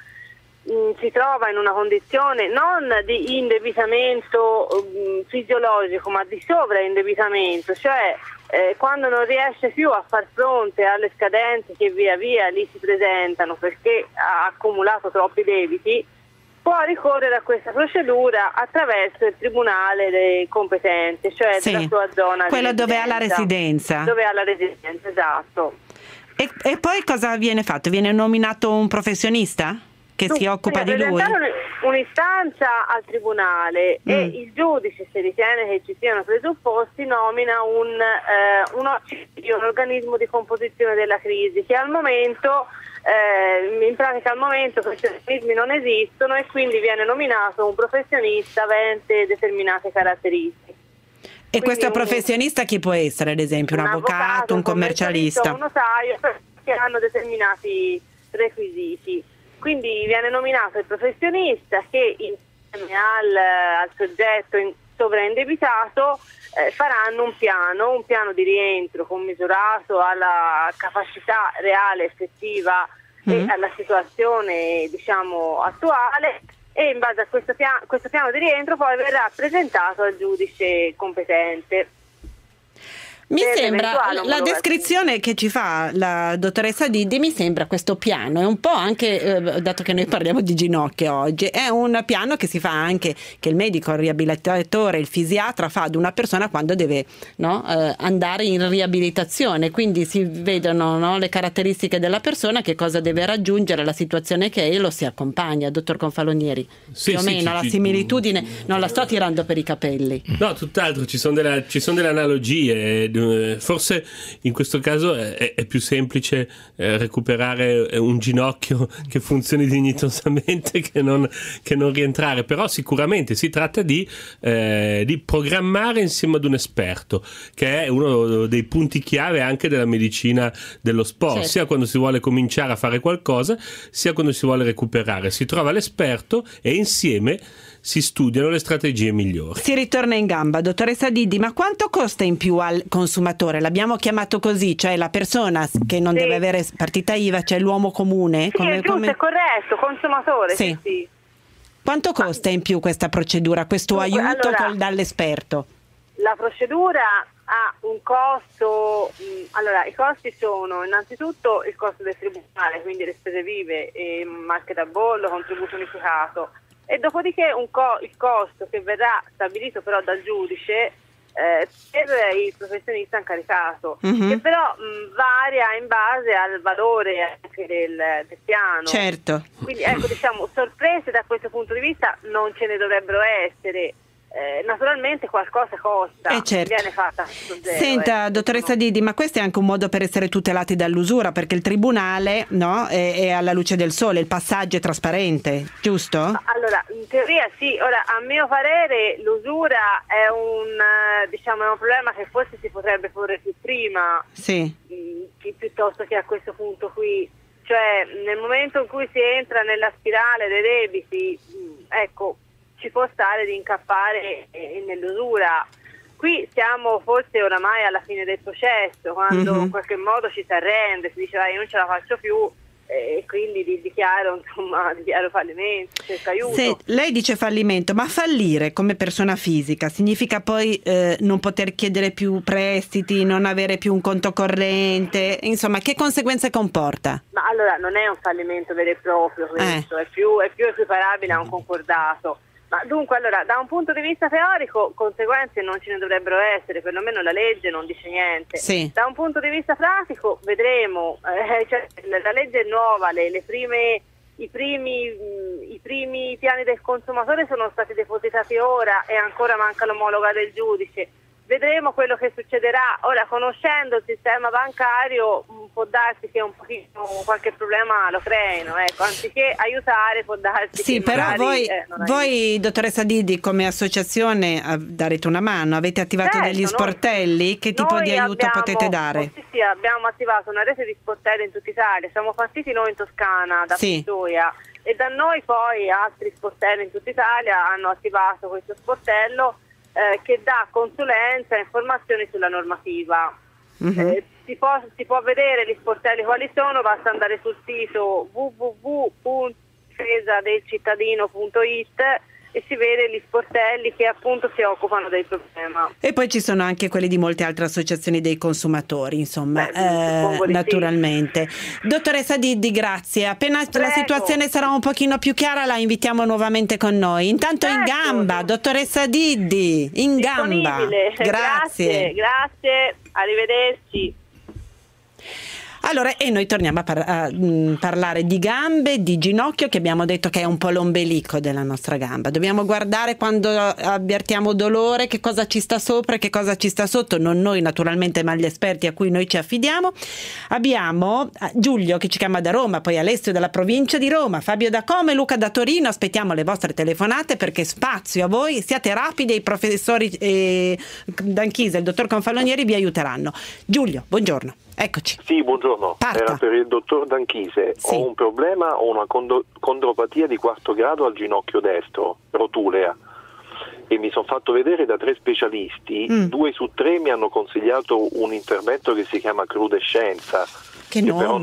si trova in una condizione non di indebitamento fisiologico ma di sovraindebitamento, cioè quando non riesce più a far fronte alle scadenze che via via lì si presentano perché ha accumulato troppi debiti, può ricorrere a questa procedura attraverso il tribunale competente, cioè della sua zona quello dove ha la residenza. Dove ha la residenza, esatto. E poi cosa viene fatto? Viene nominato un professionista che si occupa di lui? Un'istanza al tribunale e il giudice, se ritiene che ci siano presupposti, nomina un organismo di composizione della crisi che al momento in pratica al momento questi organismi non esistono e quindi viene nominato un professionista avente determinate caratteristiche. E questo professionista chi può essere, ad esempio? Un avvocato, un commercialista? Un notaio, che hanno determinati requisiti. Quindi viene nominato il professionista che insieme al soggetto sovraindebitato faranno un piano di rientro commisurato alla capacità reale effettiva e alla situazione diciamo attuale, e in base a questo piano di rientro poi verrà presentato al giudice competente. Mi sembra, la descrizione che ci fa la dottoressa Diddi mi sembra questo piano, è un po' anche, dato che noi parliamo di ginocchia oggi, è un piano che si fa anche, che il medico, il riabilitatore, il fisiatra fa ad una persona quando deve andare in riabilitazione, quindi si vedono le caratteristiche della persona, che cosa deve raggiungere, la situazione che è, e lo si accompagna. Dottor Confalonieri, più o meno la similitudine non la sto tirando per i capelli. No, tutt'altro, ci sono delle analogie. Forse in questo caso è più semplice recuperare un ginocchio che funzioni dignitosamente che non rientrare, però sicuramente si tratta di programmare insieme ad un esperto, che è uno dei punti chiave anche della medicina dello sport, sia quando si vuole cominciare a fare qualcosa sia quando si vuole recuperare. Si trova l'esperto e insieme si studiano le strategie migliori. Si ritorna in gamba. Dottoressa Diddi, ma quanto costa in più al consumatore? L'abbiamo chiamato così, cioè la persona che non deve avere partita IVA, cioè l'uomo comune? Sì, è giusto, è corretto, consumatore. Sì. Quanto costa in più questa procedura, questo aiuto dall'esperto? La procedura ha un costo, i costi sono innanzitutto il costo del tribunale, quindi le spese vive, marche da bollo, contributo unificato. e dopodiché il costo che verrà stabilito però dal giudice per il professionista incaricato, che però varia in base al valore anche del piano. Certo. Quindi ecco, diciamo, sorprese da questo punto di vista non ce ne dovrebbero essere. Naturalmente qualcosa costa, certo. Viene fatta su zero. Senta, dottoressa Diddi, ma questo è anche un modo per essere tutelati dall'usura, perché il tribunale, no, è alla luce del sole, il passaggio è trasparente, giusto? Allora, in teoria sì. Ora, a mio parere l'usura è un problema che forse si potrebbe porre più prima, piuttosto che a questo punto qui. Cioè, nel momento in cui si entra nella spirale dei debiti, ecco, ci può stare di incappare nell'usura. Qui siamo forse oramai alla fine del processo, quando in qualche modo ci si arrende, si dice io non ce la faccio più, e quindi dichiaro fallimento, cerco aiuto. Lei dice fallimento, ma fallire come persona fisica significa poi non poter chiedere più prestiti, non avere più un conto corrente, insomma, che conseguenze comporta? Ma allora non è un fallimento vero e proprio questo, è più equiparabile a un concordato. Ma dunque, allora, da un punto di vista teorico conseguenze non ce ne dovrebbero essere, perlomeno la legge non dice niente. Da un punto di vista pratico vedremo, la legge è nuova, i primi piani del consumatore sono stati depositati ora e ancora manca l'omologa del giudice. Vedremo quello che succederà. Ora, conoscendo il sistema bancario, può darsi che un pochino qualche problema lo creino, ecco, anziché aiutare può darsi che però magari, voi dottoressa Diddi, come associazione darete una mano, avete attivato degli sportelli, che tipo di aiuto potete dare? Sì, abbiamo attivato una rete di sportelli in tutta Italia, siamo partiti noi in Toscana, da Pistoia, e da noi poi altri sportelli in tutta Italia hanno attivato questo sportello che dà consulenza e informazioni sulla normativa. Si può vedere gli sportelli quali sono, basta andare sul sito www.difesadelcittadino.it e si vede gli sportelli che appunto si occupano del problema. E poi ci sono anche quelli di molte altre associazioni dei consumatori, insomma, naturalmente. Dottoressa Diddi, grazie. Appena la situazione sarà un pochino più chiara la invitiamo nuovamente con noi. Intanto in gamba, dottoressa Diddi, in gamba. Grazie, arrivederci. Allora, e noi torniamo a parlare di gambe, di ginocchio, che abbiamo detto che è un po' l'ombelico della nostra gamba. Dobbiamo guardare quando avvertiamo dolore che cosa ci sta sopra e che cosa ci sta sotto, non noi naturalmente, ma gli esperti a cui noi ci affidiamo. Abbiamo Giulio che ci chiama da Roma, poi Alessio dalla provincia di Roma, Fabio da Como e Luca da Torino. Aspettiamo le vostre telefonate perché spazio a voi, siate rapidi e i professori D'Anchisa e il dottor Confalonieri vi aiuteranno. Giulio, buongiorno. Eccoci. Sì, buongiorno. Parta. Era per il dottor D'Anchise. Ho un problema, ho una condropatia di 4 grado al ginocchio destro, rotulea, e mi sono fatto vedere da 3 specialisti. 2 su 3 mi hanno consigliato un intervento che si chiama crudescenza, che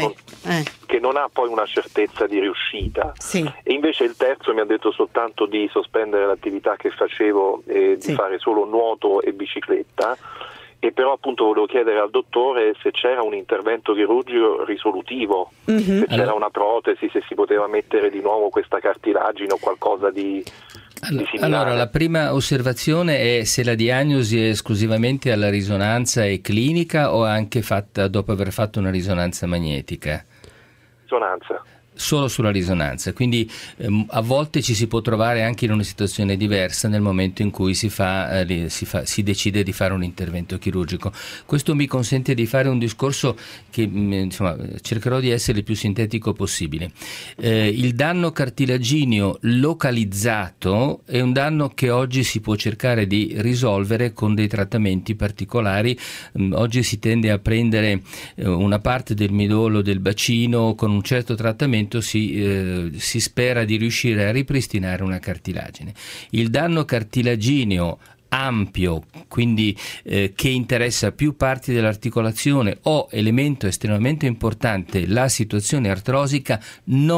non ha poi una certezza di riuscita. E invece il terzo mi ha detto soltanto di sospendere l'attività che facevo e di fare solo nuoto e bicicletta. E però appunto volevo chiedere al dottore se c'era un intervento chirurgico risolutivo, se c'era una protesi, se si poteva mettere di nuovo questa cartilagine o qualcosa di similare. Allora, la prima osservazione è se la diagnosi è esclusivamente alla risonanza e clinica o anche fatta dopo aver fatto una risonanza magnetica? Risonanza. Solo sulla risonanza, quindi a volte ci si può trovare anche in una situazione diversa nel momento in cui si decide di fare un intervento chirurgico. Questo mi consente di fare un discorso che insomma cercherò di essere il più sintetico possibile. Il danno cartilagineo localizzato è un danno che oggi si può cercare di risolvere con dei trattamenti particolari. Oggi si tende a prendere una parte del midollo del bacino, con un certo trattamento si spera di riuscire a ripristinare una cartilagine. Il danno cartilagineo ampio, quindi che interessa più parti dell'articolazione o, elemento estremamente importante, la situazione artrosica, non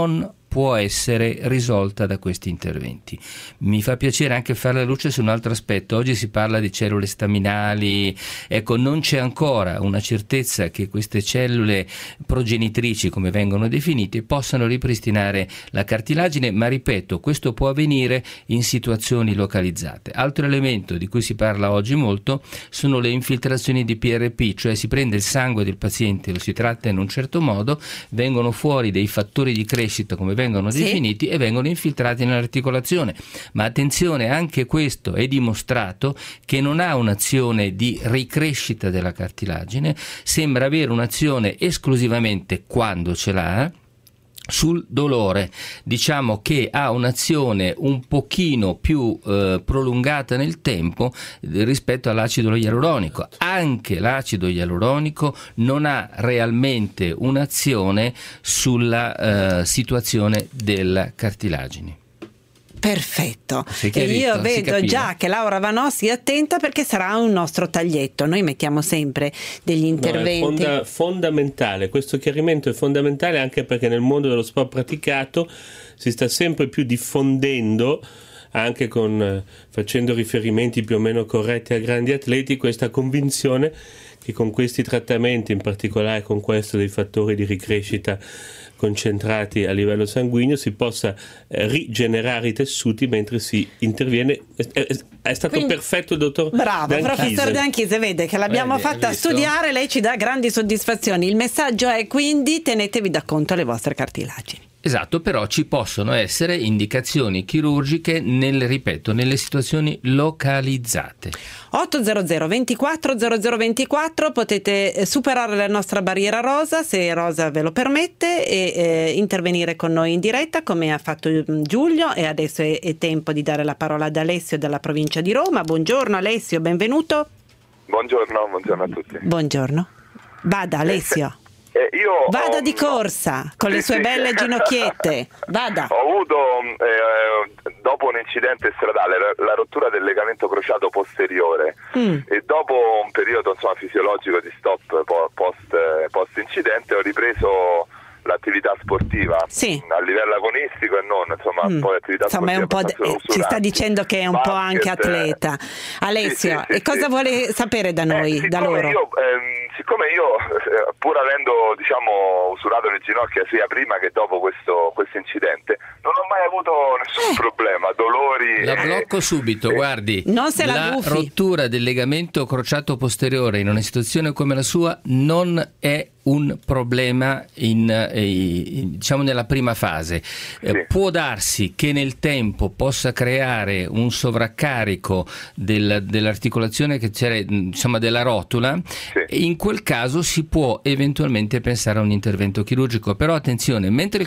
può essere risolta da questi interventi. Mi fa piacere anche fare la luce su un altro aspetto. Oggi si parla di cellule staminali, ecco, non c'è ancora una certezza che queste cellule progenitrici, come vengono definite, possano ripristinare la cartilagine, ma ripeto, questo può avvenire in situazioni localizzate. Altro elemento di cui si parla oggi molto sono le infiltrazioni di PRP, cioè si prende il sangue del paziente, lo si tratta in un certo modo, vengono fuori dei fattori di crescita, come vengono definiti, e vengono infiltrati nell'articolazione. Ma attenzione, anche questo è dimostrato che non ha un'azione di ricrescita della cartilagine, sembra avere un'azione esclusivamente, quando ce l'ha, sul dolore. Diciamo che ha un'azione un pochino più prolungata nel tempo rispetto all'acido ialuronico. Anche l'acido ialuronico non ha realmente un'azione sulla situazione della cartilagine. Perfetto, e io vedo già che Laura Vanossi è attenta, perché sarà un nostro taglietto. Noi mettiamo sempre degli interventi. No, è fondamentale, questo chiarimento è fondamentale, anche perché nel mondo dello sport praticato si sta sempre più diffondendo, anche facendo riferimenti più o meno corretti a grandi atleti, questa convinzione che con questi trattamenti, in particolare con questo dei fattori di ricrescita concentrati a livello sanguigno, si possa rigenerare i tessuti mentre si interviene. È stato perfetto il dottor D'Anchise. Professor D'Anchise, vede che l'abbiamo fatta studiare, lei ci dà grandi soddisfazioni. Il messaggio è quindi: tenetevi da conto le vostre cartilagini. Esatto, però ci possono essere indicazioni chirurgiche nelle situazioni localizzate. 800 24 0024, potete superare la nostra barriera rosa, se Rosa ve lo permette, e intervenire con noi in diretta, come ha fatto Giulio. E adesso è tempo di dare la parola ad Alessio dalla provincia di Roma. Buongiorno Alessio, benvenuto. Buongiorno a tutti. Buongiorno. Vada Alessio. Vada di corsa con le sue belle ginocchiette. Vada. Ho avuto dopo un incidente stradale la rottura del legamento crociato posteriore e dopo un periodo fisiologico di stop post incidente ho ripreso l'attività sportiva a livello agonistico e non, poi attività sportiva è un po' ci sta dicendo che è un po' anche atleta. Alessio, e cosa vuole sapere da noi, da loro? Siccome io, pur avendo usurato le ginocchia sia prima che dopo questo incidente, non ho mai avuto nessun problema, dolori. La blocco subito, guardi. Non se la rottura del legamento crociato posteriore in una situazione come la sua non è un problema nella prima fase. Può darsi che nel tempo possa creare un sovraccarico dell'articolazione che c'era, della rotula. In quel caso si può eventualmente pensare a un intervento chirurgico, però attenzione, mentre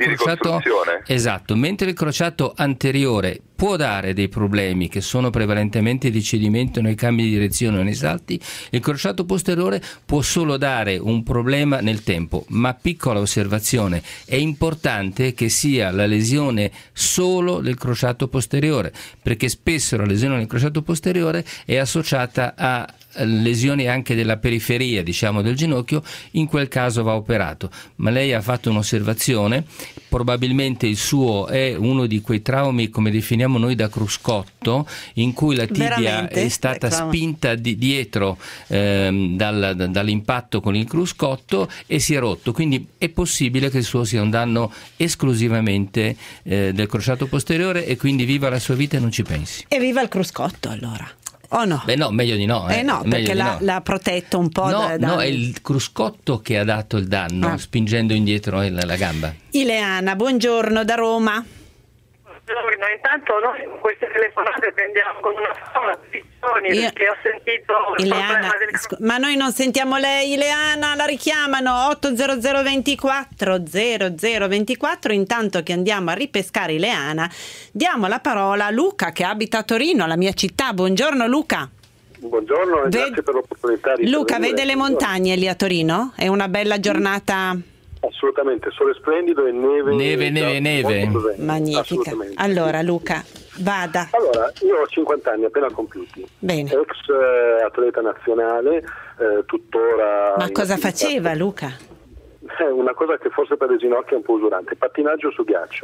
il crociato anteriore può dare dei problemi che sono prevalentemente di cedimento nei cambi di direzione o nei salti, il crociato posteriore può solo dare un problema nel tempo. Ma piccola osservazione, è importante che sia la lesione solo del crociato posteriore, perché spesso la lesione del crociato posteriore è associata a lesioni anche della periferia del ginocchio. In quel caso va operato. Ma lei ha fatto un'osservazione, probabilmente il suo è uno di quei traumi, come definiamo noi, da cruscotto, in cui la tibia è stata spinta dietro dall'impatto con il cruscotto e si è rotto. Quindi è possibile che il suo sia un danno esclusivamente del crociato posteriore, e quindi viva la sua vita e non ci pensi. E viva il cruscotto, allora. O no? Beh no, meglio di no. No, perché l'ha protetto un po'. No, è il cruscotto che ha dato il danno, spingendo indietro la gamba. Ileana, buongiorno da Roma. Buongiorno, intanto noi con queste telefonate prendiamo con una sola posizione, perché ho sentito Ileana, ma noi non sentiamo lei. Ileana, la richiamano 800 24 0024. Intanto che andiamo a ripescare Ileana, diamo la parola a Luca, che abita a Torino, la mia città. Buongiorno Luca. Buongiorno, grazie per l'opportunità di Luca, vede le montagne lì a Torino? È una bella giornata? Assolutamente, sole splendido e neve. Magnifica. Allora Luca, vada. Allora, io ho 50 anni appena compiuti. Bene. Ex atleta nazionale, tuttora. Ma cosa faceva Luca? Una cosa che forse per le ginocchia è un po' usurante: pattinaggio su ghiaccio.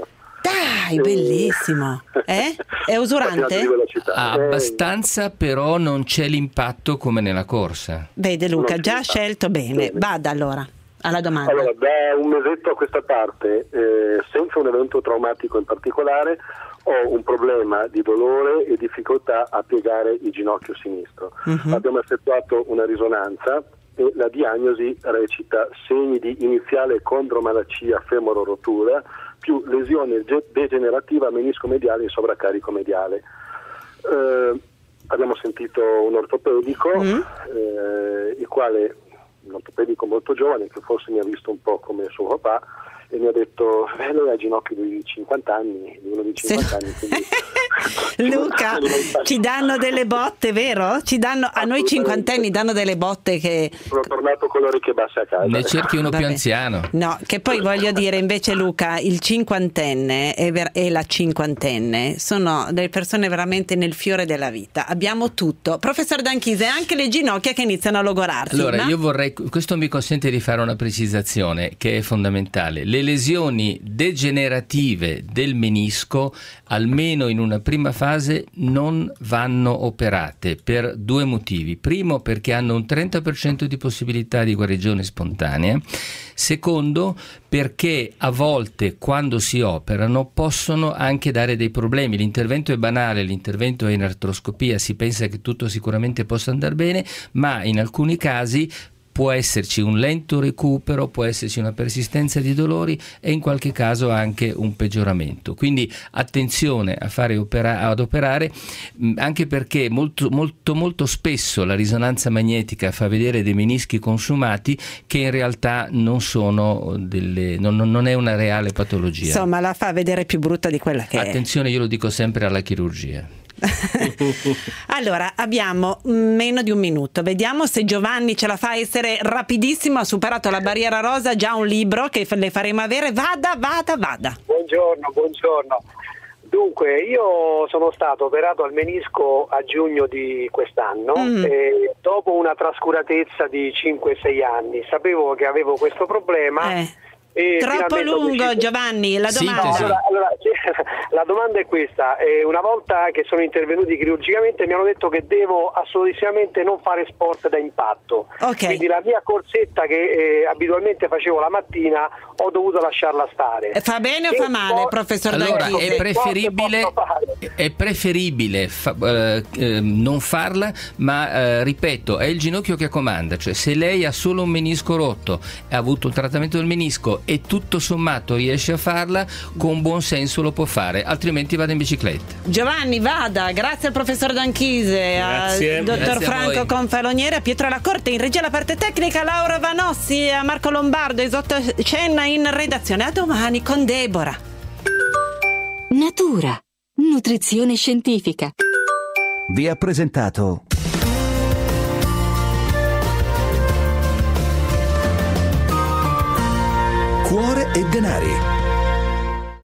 Dai, bellissimo. È usurante? Abbastanza, però non c'è l'impatto come nella corsa. Vede Luca, già ha scelto bene. Vada allora alla domanda. Allora, da un mesetto a questa parte, senza un evento traumatico in particolare, ho un problema di dolore e difficoltà a piegare il ginocchio sinistro. Abbiamo effettuato una risonanza e la diagnosi recita segni di iniziale condromalacia femororotura più lesione degenerativa menisco mediale in sovraccarico mediale. Abbiamo sentito un ortopedico, il quale, un ortopedico molto giovane, che forse mi ha visto un po' come suo papà, e mi ha detto lei ha ginocchio di 50 anni, di uno di 50 anni, quindi... Luca, ci danno delle botte, vero? A noi cinquantenni danno delle botte che... Sono tornato con le orecchie basse a casa. Ne cerchi uno più anziano. No, che poi voglio dire invece, Luca, il cinquantenne e la cinquantenne sono delle persone veramente nel fiore della vita. Abbiamo tutto. Professor D'Anchise, anche le ginocchia che iniziano a logorarsi. Allora, io vorrei, questo mi consente di fare una precisazione che è fondamentale. Le lesioni degenerative del menisco, almeno in una prima fase, non vanno operate per due motivi. Primo, perché hanno un 30% di possibilità di guarigione spontanea. Secondo, perché a volte quando si operano possono anche dare dei problemi. L'intervento è banale, l'intervento è in artroscopia, si pensa che tutto sicuramente possa andare bene, ma in alcuni casi può esserci un lento recupero, può esserci una persistenza di dolori e in qualche caso anche un peggioramento. Quindi attenzione a ad operare, anche perché molto spesso la risonanza magnetica fa vedere dei menischi consumati che in realtà non sono non è una reale patologia. Insomma, la fa vedere più brutta di quella che è. Attenzione, io lo dico sempre alla chirurgia. Allora, abbiamo meno di un minuto, vediamo se Giovanni ce la fa essere rapidissimo, ha superato la barriera rosa, già un libro che le faremo avere. Vada. Buongiorno. Dunque, io sono stato operato al menisco a giugno di quest'anno e dopo una trascuratezza di 5-6 anni sapevo che avevo questo problema. Troppo lungo, Giovanni, la domanda. Allora, la domanda è questa: una volta che sono intervenuti chirurgicamente mi hanno detto che devo assolutissimamente non fare sport da impatto, quindi la mia corsetta che abitualmente facevo la mattina ho dovuto lasciarla stare. Fa bene o fa male, professor D'Anchise? Allora, è preferibile non farla, ma ripeto, è il ginocchio che comanda, cioè se lei ha solo un menisco rotto, ha avuto un trattamento del menisco e tutto sommato riesce a farla, con buon senso lo può fare, altrimenti vada in bicicletta. Giovanni, vada. Grazie al professor D'Anchise, al dottor Franco Confalonieri, a Pietro Lacorte in regia, la parte tecnica, Laura Vanossi, a Marco Lombardo, Esotto Cenna in redazione. A domani con Deborah. Natura, nutrizione scientifica. Vi ha presentato Cuore e Denari.